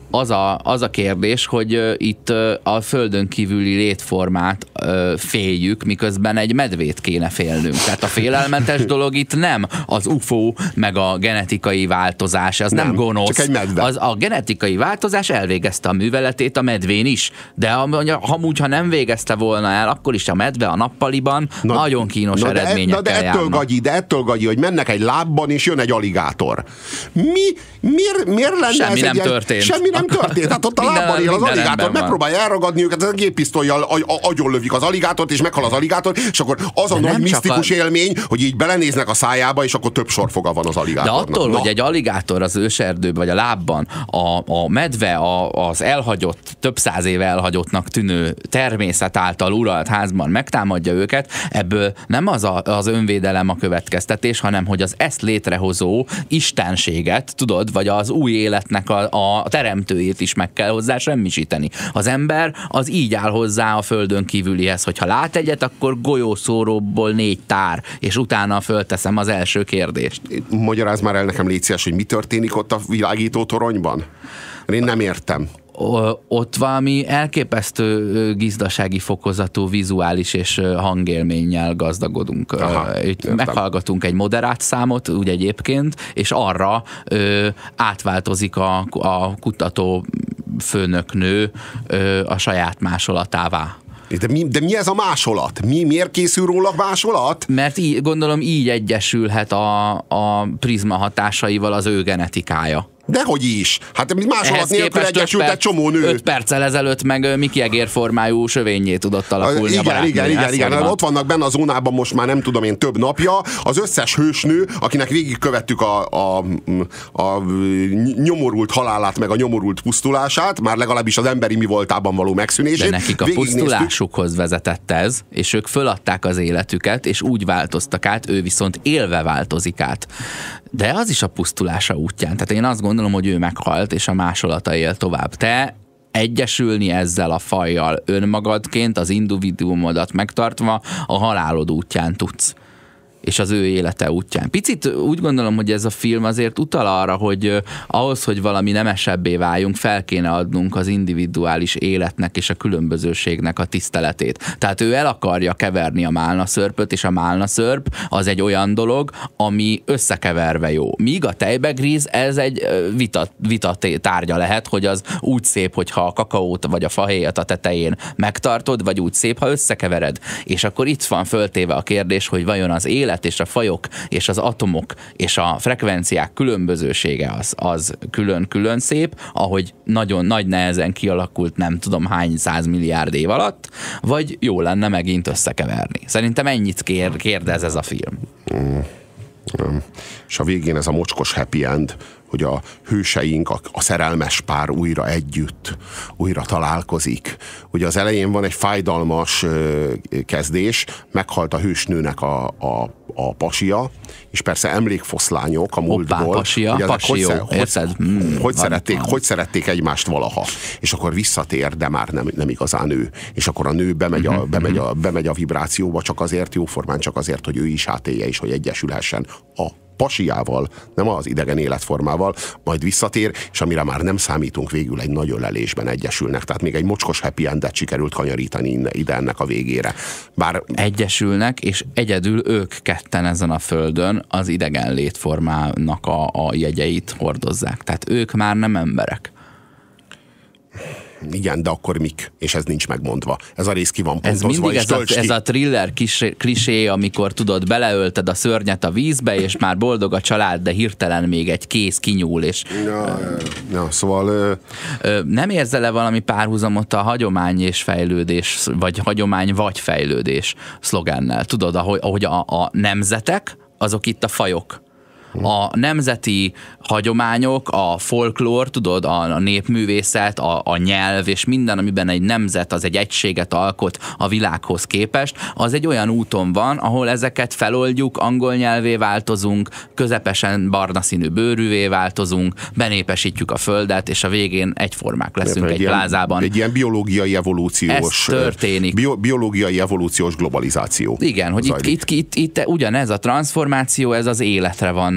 az a, az a kérdés, hogy uh, itt uh, a földön kívüli létformát uh, féljük, miközben egy medvét kéne félnünk. Tehát a félelmetes dolog itt nem az u f o, meg a genetikai változás, az nem, nem gonosz. Csak egy medve. Az, a genetikai változás elvégezte a műveletét a medvén is, de amúgy, ha nem végezte volna el, akkor is a medve a nappaliban na, nagyon kínos na eredményekkel de, na de ettől gagyi, de ettől gagyi, hogy mennek egy lábban, és jön egy aligátor. Mi? Miért, miért lenne semmi ez nem egy történt. Semmi nem történt. Tehát ott a lábban él az aligátor, megpróbálja elragadni őket, a géppisztollyal agyonlövik az aligátort, és meghal az aligátor, és akkor az a nagy misztikus a... élmény, hogy így belenéznek a szájába, és akkor több sorfoga van az aligátornak. De attól, na. hogy egy aligátor az őserdőben, vagy a lábban, a, a medve a, az elhagyott, több száz éve elhagyottnak tűnő természet által uralt házban megtámadja őket, ebből nem az a, az önvédelem a következtetés, hanem hogy az ezt létrehozó istenséget, tudod, vagy az új életnek a, a teremtőjét is meg kell hozzá semmisíteni. Az ember az így áll hozzá a földön kívülihez, hogyha lát egyet, akkor golyószóróból négy tár, és utána fölteszem az első kérdést. Magyarázz már el nekem, légy szíves, hogy mi történik ott a világító toronyban? Én nem értem. Ott valami elképesztő gizdasági fokozatú vizuális és hangélménnyel gazdagodunk. Aha, Itt meghallgatunk egy moderát számot, úgy egyébként, és arra ö, átváltozik a, a kutató főnöknő ö, a saját másolatává. De mi, de mi ez a másolat? Mi, miért készül róla másolat? Mert így, gondolom így egyesülhet a, a prizma hatásaival az ő genetikája. Dehogy is. Hát másolat nélkül egyesült egy csomó nő. öt perccel ezelőtt meg Mickey Egér formájú sövényé tudott alakulni. Igen, a barátnő. igen, igen, igen. Van. Ott vannak benne a zónában most már nem tudom én több napja. Az összes hősnő, akinek végigkövettük a, a, a nyomorult halálát, meg a nyomorult pusztulását, már legalábbis az emberi mi voltában való megszűnését. De nekik a pusztulásukhoz vezetett ez, és ők föladták az életüket, és úgy változtak át, ő viszont élve változik át. De az is a pusztulása útján. Tehát én azt gondolom, hogy ő meghalt, és a másolata él tovább. Te egyesülni ezzel a fajjal önmagadként, az individuumodat megtartva a halálod útján tudsz. És az ő élete útján. Picit úgy gondolom, hogy ez a film azért utal arra, hogy ahhoz, hogy valami nemesebbé váljunk, fel kéne adnunk az individuális életnek és a különbözőségnek a tiszteletét. Tehát ő el akarja keverni a málnaszörpöt, és a málnaszörp az egy olyan dolog, ami összekeverve jó. Míg a tejbegríz, ez egy vita, vita tárgya lehet, hogy az úgy szép, hogyha a kakaót vagy a fahéjat a tetején megtartod, vagy úgy szép, ha összekevered. És akkor itt van föltéve a kérdés, hogy vajon az élet és a fajok, és az atomok, és a frekvenciák különbözősége az, az külön-külön szép, ahogy nagyon nagy nehezen kialakult nem tudom hány százmilliárd év alatt, vagy jó lenne megint összekeverni. Szerintem ennyit kér, kérdez ez a film. Mm. Mm. És a végén ez a mocskos happy end, hogy a hőseink, a, a szerelmes pár újra együtt, újra találkozik. Ugye az elején van egy fájdalmas ö, kezdés, meghalt a hősnőnek a, a, a pasia, és persze emlékfoszlányok a múltból. Hoppá, pasia, hogy pasió, hogy, érted? hogy, Mm, hogy, szerették, van. hogy szerették egymást valaha. És akkor visszatér, de már nem, nem igazán ő. És akkor a nő bemegy a, bemegy, a, bemegy a vibrációba csak azért, jóformán csak azért, hogy ő is átélje, és hogy egyesülhessen a pasiával, nem az idegen életformával, majd visszatér, és amire már nem számítunk, végül egy nagy ölelésben egyesülnek. Tehát még egy mocskos happy endet sikerült kanyarítani ide ennek a végére. Bár... Egyesülnek, és egyedül ők ketten ezen a földön az idegen létformának a, a jegyeit hordozzák. Tehát ők már nem emberek. Igen, de akkor mik? És ez nincs megmondva. Ez a rész ki van pontozva. Ez mindig ez a, ez a thriller klisé, amikor tudod, beleölted a szörnyet a vízbe, és már boldog a család, de hirtelen még egy kéz kinyúl, és... Ja, ja, szóval... Ö, nem érzel-e valami párhuzamot a hagyomány és fejlődés, vagy hagyomány vagy fejlődés szlogennel? Tudod, ahogy, ahogy a, a nemzetek, azok itt a fajok. A nemzeti hagyományok, a folklór, tudod, a, a népművészet, a, a nyelv és minden, amiben egy nemzet, az egy egységet alkot a világhoz képest, az egy olyan úton van, ahol ezeket feloldjuk, angol nyelvé változunk, közepesen barna színű bőrűvé változunk, benépesítjük a földet, és a végén egyformák leszünk egy, egy plázában. Egy ilyen biológiai evolúciós... Ez történik. Bio, biológiai evolúciós globalizáció. Igen, hogy itt, itt, itt, itt ugyanez a transformáció, ez az életre van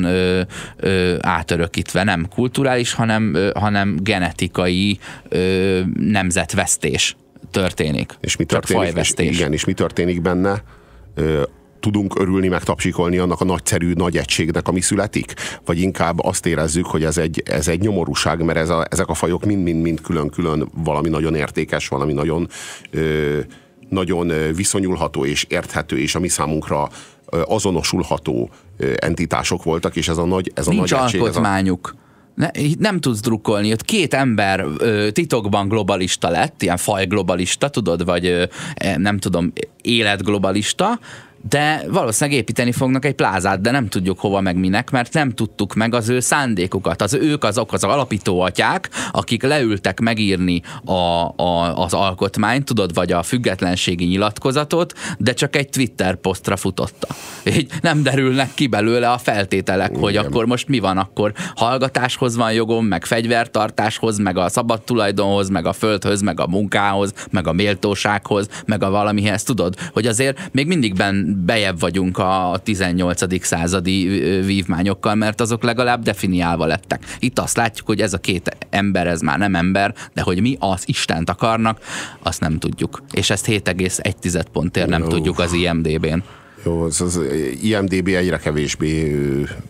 ö, ö, átörökítve, nem kulturális, hanem, ö, hanem genetikai ö, nemzetvesztés történik. És mi történik, és, igen, és mi történik benne? Ö, tudunk örülni, meg tapsikolni annak a nagyszerű nagy egységnek, ami születik? Vagy inkább azt érezzük, hogy ez egy, ez egy nyomorúság, mert ez a, ezek a fajok mind-mind-mind külön-külön valami nagyon értékes, valami nagyon, ö, nagyon viszonyulható és érthető, és ami számunkra azonosulható entitások voltak, és ez a nagy, ez a Nincs nagy egység. alkotmányuk. Ne, nem tudsz drukkolni. Ott két ember ö, titokban globalista lett, ilyen fajglobalista, tudod, vagy ö, nem tudom, életglobalista, de valószínűleg építeni fognak egy plázát, de nem tudjuk hova meg minek, mert nem tudtuk meg az ő szándékukat. Az ők azok az alapító atyák, akik leültek megírni a, a, az alkotmányt, tudod, vagy a függetlenségi nyilatkozatot, de csak egy Twitter posztra futotta. Így nem derülnek ki belőle a feltételek, igen, hogy akkor most mi van, akkor hallgatáshoz van jogom, meg fegyvertartáshoz, meg a szabad tulajdonhoz, meg a földhöz, meg a munkához, meg a méltósághoz, meg a valamihez, tudod, hogy azért még mindig ben bejebb vagyunk a tizennyolcadik századi vívmányokkal, mert azok legalább definiálva lettek. Itt azt látjuk, hogy ez a két ember, ez már nem ember, de hogy mi az Istent akarnak, azt nem tudjuk. És ezt hét egész egy pontért nem Jó. tudjuk az I M D B-n. Jó, az, az I M D B egyre kevésbé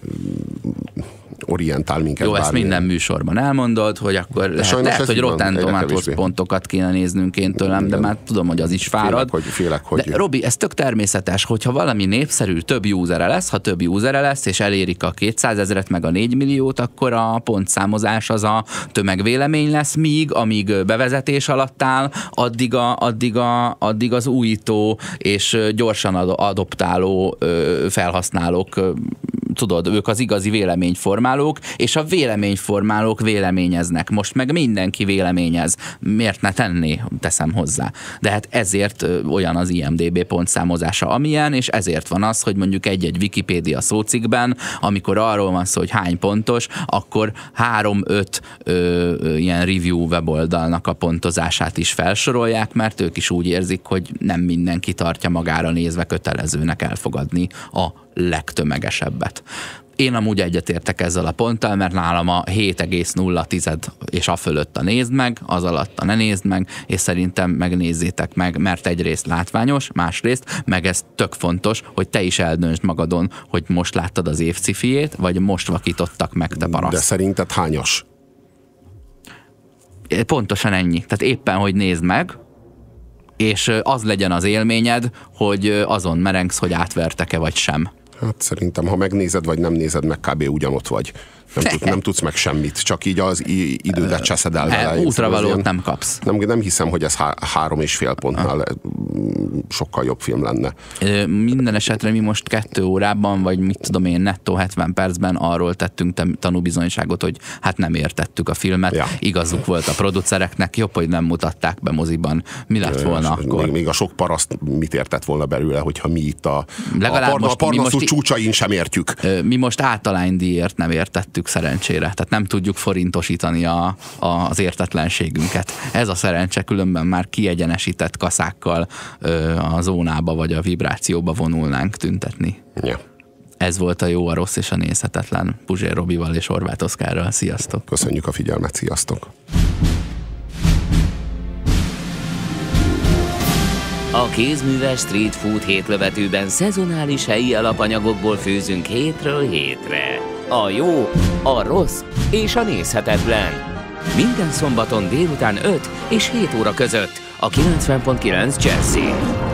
orientál minket. Jó, ezt minden műsorban elmondod, hogy akkor lehet, lehet hogy Rotten Tomatoes pontokat kéne néznünk én tőlem, igen, de már tudom, hogy az is fárad. Félek, hogy, félek, hogy... De Robi, ez tök természetes, hogyha valami népszerű, több usere lesz, ha több usere lesz, és elérik a kétszázezret meg a négy milliót, akkor a pontszámozás az a tömegvélemény lesz, míg amíg bevezetés alatt áll, addig, a, addig, a, addig az újító és gyorsan adoptáló felhasználók, tudod, ők az igazi véleményformálók, és a véleményformálók véleményeznek. Most meg mindenki véleményez. Miért ne tenné? Teszem hozzá. De hát ezért olyan az I M D B pontszámozása, amilyen, és ezért van az, hogy mondjuk egy-egy Wikipédia szócikkben, amikor arról van szó, hogy hány pontos, akkor három-öt ilyen review weboldalnak a pontozását is felsorolják, mert ők is úgy érzik, hogy nem mindenki tartja magára nézve kötelezőnek elfogadni a legtömegesebbet. Én amúgy egyetértek ezzel a ponttal, mert nálam a hét egész nulla és a fölött a nézd meg, az alatt a ne nézd meg, és szerintem megnézzétek meg, mert egyrészt látványos, másrészt, meg ez tök fontos, hogy te is eldöntsd magadon, hogy most láttad az év cifiét, vagy most vakítottak meg, te paraszt. De szerinted hányas? Pontosan ennyi. Tehát éppen, hogy nézd meg, és az legyen az élményed, hogy azon merengsz, hogy átvertek-e vagy sem. Hát szerintem, ha megnézed, vagy nem nézed meg, kb. Ugyanott vagy. Nem, tud, nem tudsz meg semmit, csak így az idődet cseszed el vele. Útravalót nem kapsz. Nem, nem hiszem, hogy ez há három és fél pontnál sokkal jobb film lenne. Minden esetre mi most kettő órában, vagy mit tudom én, nettó hetven percben arról tettünk tanúbizonyságot, hogy hát nem értettük a filmet. Ja. Igazuk volt a producereknek, jobb, hogy nem mutatták be moziban. Mi lett volna még, akkor? Még a sok paraszt mit értett volna belőle, hogyha mi itt a, a, parna, a parnaszú csúcsain sem értjük. Mi most általánydíjért nem értettük szerencsére. Tehát nem tudjuk forintosítani a, a, az értetlenségünket. Ez a szerencse, különben már kiegyenesített kaszákkal ö, a zónába vagy a vibrációba vonulnánk tüntetni. Ja. Ez volt a Jó, a Rossz és a Nézhetetlen Puzsér Robival és Horváth Oszkárral. Sziasztok! Köszönjük a figyelmet, sziasztok! A kézműves street food hétlövetőben szezonális helyi alapanyagokból főzünk hétről hétre. A jó, a rossz és a nézhetetlen. Minden szombaton délután öt és hét óra között a kilencven pont kilenc Jazzin.